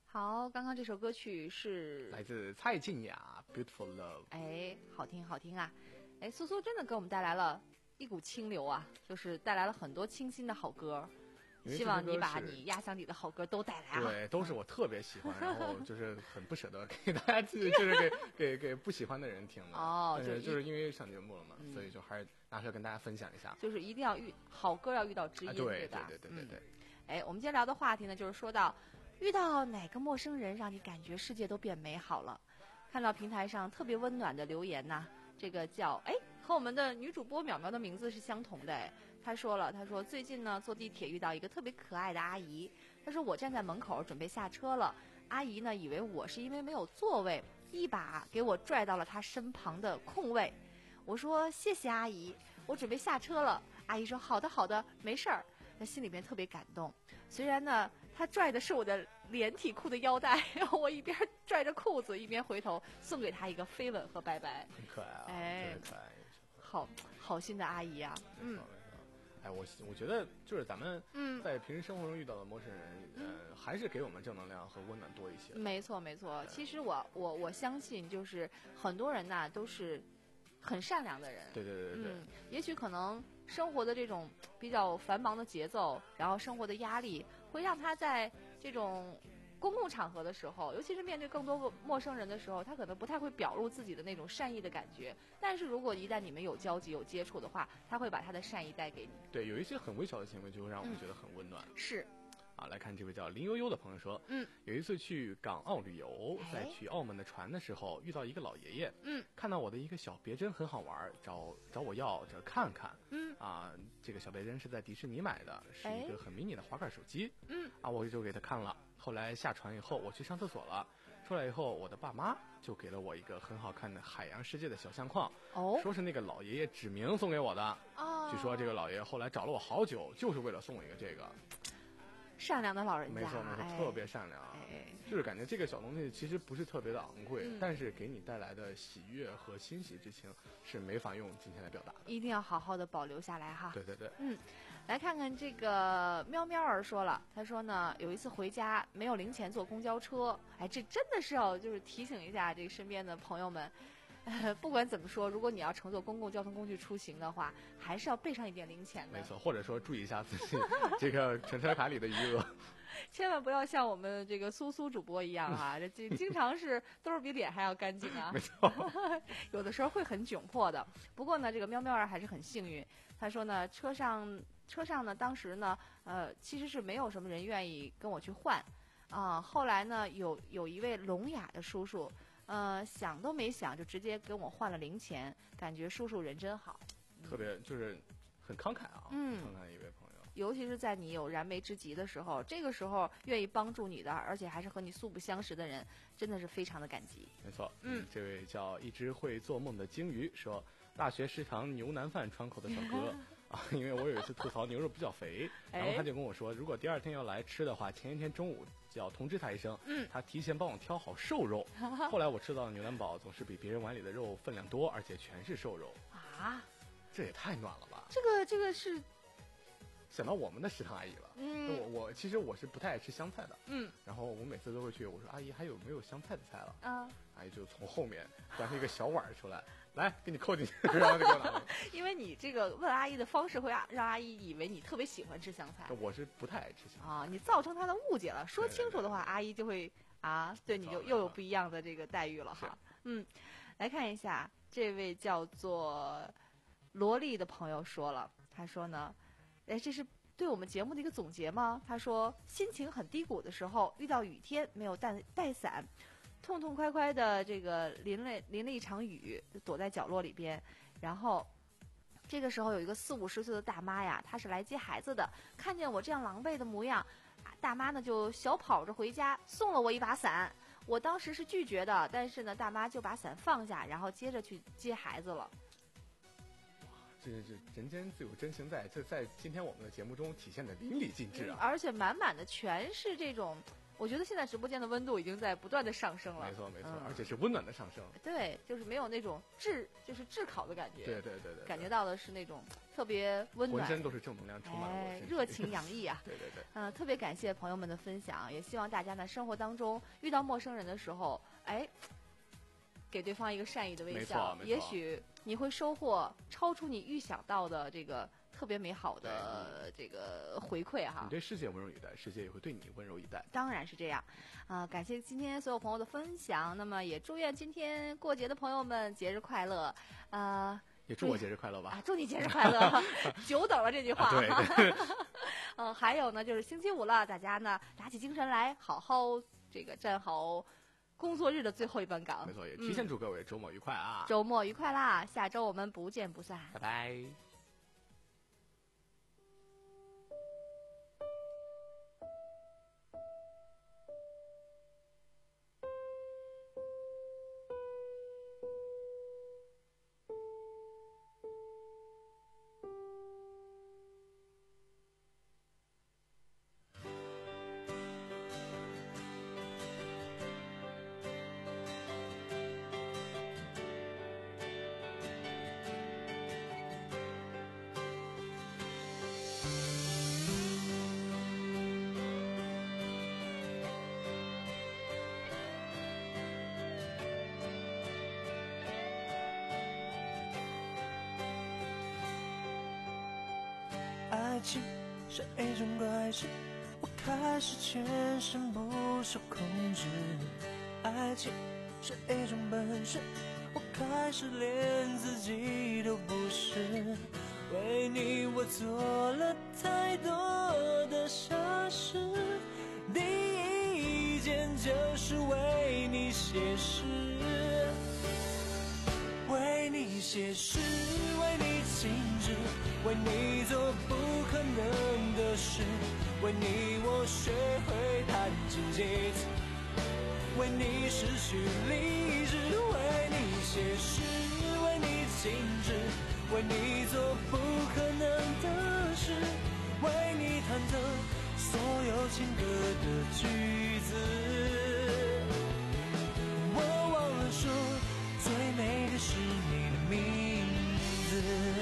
S6: 好，刚刚这首歌曲是
S1: 来自蔡健雅《Beautiful Love》。
S6: 哎，好听好听啊！哎，苏苏真的给我们带来了一股清流啊，就是带来了很多清新的好歌。希望你把你压箱底的好歌都带来啊！
S1: 对，都是我特别喜欢，然后就是很不舍得给大家，就是给给给不喜欢的人听的。
S6: 哦，
S1: 但
S6: 是
S1: 就是因为上节目了嘛，
S6: 嗯、
S1: 所以就还是拿出来跟大家分享一下。
S6: 就是一定要遇好歌，要遇到知音，
S1: 啊、对
S6: 吧？
S1: 对对对对对。
S6: 哎、嗯，我们今天聊的话题呢，就是说到遇到哪个陌生人让你感觉世界都变美好了？看到平台上特别温暖的留言呐，这个叫哎和我们的女主播淼淼的名字是相同的哎。他说了，他说最近呢坐地铁遇到一个特别可爱的阿姨，他说我站在门口准备下车了，阿姨呢以为我是因为没有座位，一把给我拽到了她身旁的空位。我说谢谢阿姨，我准备下车了。阿姨说好的好的，没事儿。他心里面特别感动，虽然呢他拽的是我的连体裤的腰带，然后我一边拽着裤子一边回头送给他一个飞吻和拜拜。
S1: 很可爱啊，
S6: 哎，
S1: 真可爱，
S6: 好好心的阿姨啊，嗯。
S1: 哎，我我觉得就是咱们
S6: 嗯
S1: 在平时生活中遇到的陌生人，嗯、呃，还是给我们正能量和温暖多一些。
S6: 没错没错，其实我我我相信，就是很多人呐都是很善良的人。
S1: 对对对对对。
S6: 嗯，也许可能生活的这种比较繁忙的节奏，然后生活的压力，会让他在这种公共场合的时候，尤其是面对更多个陌生人的时候，他可能不太会表露自己的那种善意的感觉。但是如果一旦你们有交集、有接触的话，他会把他的善意带给你。
S1: 对，有一些很微小的行为就会让我们觉得很温暖。
S6: 嗯、是。
S1: 啊，来看这位叫林悠悠的朋友说，
S6: 嗯，
S1: 有一次去港澳旅游，在去澳门的船的时候，遇到一个老爷爷，
S6: 嗯，
S1: 看到我的一个小别针很好玩，找找我要这看看，
S6: 嗯，
S1: 啊，这个小别针是在迪士尼买的，是一个很迷你的滑盖手机，
S6: 嗯，
S1: 啊，我就给他看了。后来下船以后，我去上厕所了，出来以后，我的爸妈就给了我一个很好看的海洋世界的小相框，
S6: 哦，
S1: 说是那个老爷爷指明送给我的，
S6: 哦，
S1: 据说这个老爷爷后来找了我好久，就是为了送我一个这个。
S6: 善良的老人家，
S1: 没错没错，
S6: 哎、
S1: 特别善良，
S6: 哎，
S1: 就是感觉这个小东西其实不是特别的昂贵，
S6: 嗯、
S1: 但是给你带来的喜悦和欣喜之情是没法用金钱来表达的，
S6: 一定要好好的保留下来哈。
S1: 对对对，
S6: 嗯，来看看这个喵喵儿说了，他说呢，有一次回家没有零钱坐公交车，哎，这真的是要就是提醒一下这个身边的朋友们。呃，不管怎么说，如果你要乘坐公共交通工具出行的话，还是要备上一点零钱的。
S1: 没错，或者说注意一下自己这个乘车卡里的余额，
S6: 千万不要像我们这个苏苏主播一样啊，这经常是兜儿比脸还要干净啊。
S1: 没错，
S6: 有的时候会很窘迫的。不过呢，这个喵喵儿还是很幸运。他说呢，车上车上呢，当时呢，呃，其实是没有什么人愿意跟我去换啊、呃。后来呢，有有一位聋哑的叔叔。呃，想都没想就直接跟我换了零钱，感觉叔叔人真好，
S1: 特别就是很慷慨啊，
S6: 嗯，
S1: 慷慨一位朋友，
S6: 尤其是在你有燃眉之急的时候，这个时候愿意帮助你的，而且还是和你素不相识的人，真的是非常的感激。
S1: 没错，
S6: 嗯，
S1: 这位叫一只会做梦的鲸鱼说，大学食堂牛腩饭窗口的小哥。啊，因为我有一次吐槽牛肉比较肥，然后他就跟我说，如果第二天要来吃的话，前一天中午就要通知他一声，
S6: 嗯，
S1: 他提前帮我挑好瘦肉。后来我吃到的牛腩煲总是比别人碗里的肉分量多，而且全是瘦肉。
S6: 啊，
S1: 这也太暖了吧！
S6: 这个这个是
S1: 想到我们的食堂阿姨了。
S6: 嗯，
S1: 我我其实我是不太爱吃香菜的。
S6: 嗯，
S1: 然后我每次都会去，我说阿姨还有没有香菜的菜了？
S6: 啊，
S1: 阿姨就从后面端出一个小碗出来。来，给你扣进去，然后就给我拿了。
S6: 因为你这个问阿姨的方式会让阿姨以为你特别喜欢吃香菜。
S1: 我是不太爱吃香菜
S6: 啊，你造成她的误解了。说清楚的话，阿姨就会啊，对你就又有不一样的这个待遇了哈。嗯，来看一下这位叫做萝莉的朋友说了，他说呢，哎，这是对我们节目的一个总结吗？他说心情很低谷的时候，遇到雨天没有带带伞。痛痛快快的这个淋了淋了一场雨，躲在角落里边，然后这个时候有一个四五十岁的大妈呀，她是来接孩子的，看见我这样狼狈的模样，大妈呢就小跑着回家，送了我一把伞。我当时是拒绝的，但是呢，大妈就把伞放下，然后接着去接孩子了。
S1: 哇，这这人间自有真情在，这在今天我们的节目中体现的淋漓尽致啊！
S6: 嗯、而且满满的全是这种。 我觉得现在直播间的温度已经在不断的上升了。
S1: 没错没错、
S6: 嗯，
S1: 而且是温暖的上升。
S6: 对，就是没有那种炙，就是炙烤的感觉。
S1: 对对对 对, 对，
S6: 感觉到的是那种特别温暖，
S1: 浑身都是正能量，充满了我
S6: 哎，热情洋溢啊！
S1: 对对对，
S6: 嗯、呃，特别感谢朋友们的分享，也希望大家在生活当中遇到陌生人的时候，哎，给对方一个善意的微笑，也许你会收获超出你预想到的这个特别美好的这个回馈哈。
S1: 你对世界温柔以待，世界也会对你温柔以待。
S6: 当然是这样，啊、呃，感谢今天所有朋友的分享。那么也祝愿今天过节的朋友们节日快乐，呃。
S1: 也祝我节日快乐吧！
S6: 啊，祝你节日快乐！久等了这句话。
S1: 啊、对对。
S6: 嗯，还有呢，就是星期五了，大家呢打起精神来，好好这个站好工作日的最后一班岗。
S1: 没错，也提前祝各位周末愉快啊！
S6: 嗯、周末愉快啦！下周我们不见不散。
S1: 拜拜。
S5: 爱情是一种怪事，我开始全身不受控制。爱情是一种本事，我开始连自己都不是。为你我做了太多的傻事，第一件就是为你写诗，为你写诗，为你静止，为你做不可能的事，为你我学会弹琴写词，为你失去理智，为你写诗，为你静止，为你做不可能的事，为你弹奏所有情歌的句子。我忘了说，最美的是你的名字。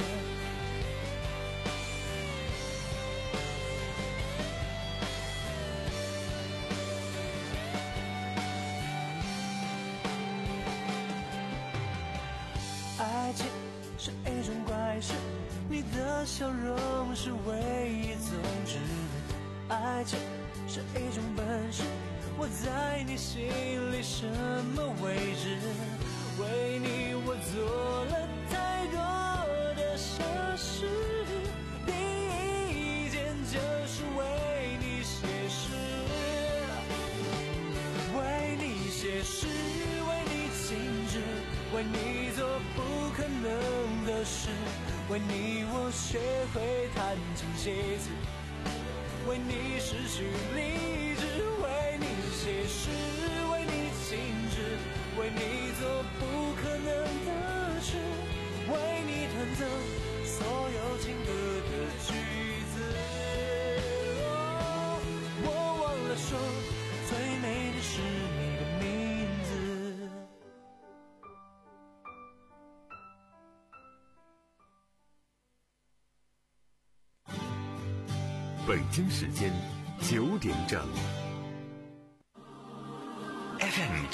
S5: 爱情是一种怪事，你的笑容是唯一宗旨。爱情是一种本事，我在你心里什么位置？为你我做了太多的傻事，第一件就是为你写诗，为你写诗，为你静止，为你做不可能的事，为你我学会弹琴写词，为你失去理智，为你写诗，为你静止，为你做不可能的事，为你弹奏所有情歌的句子。哦，我忘了说，最美的是你的名字。
S2: 北京时间九点整。F M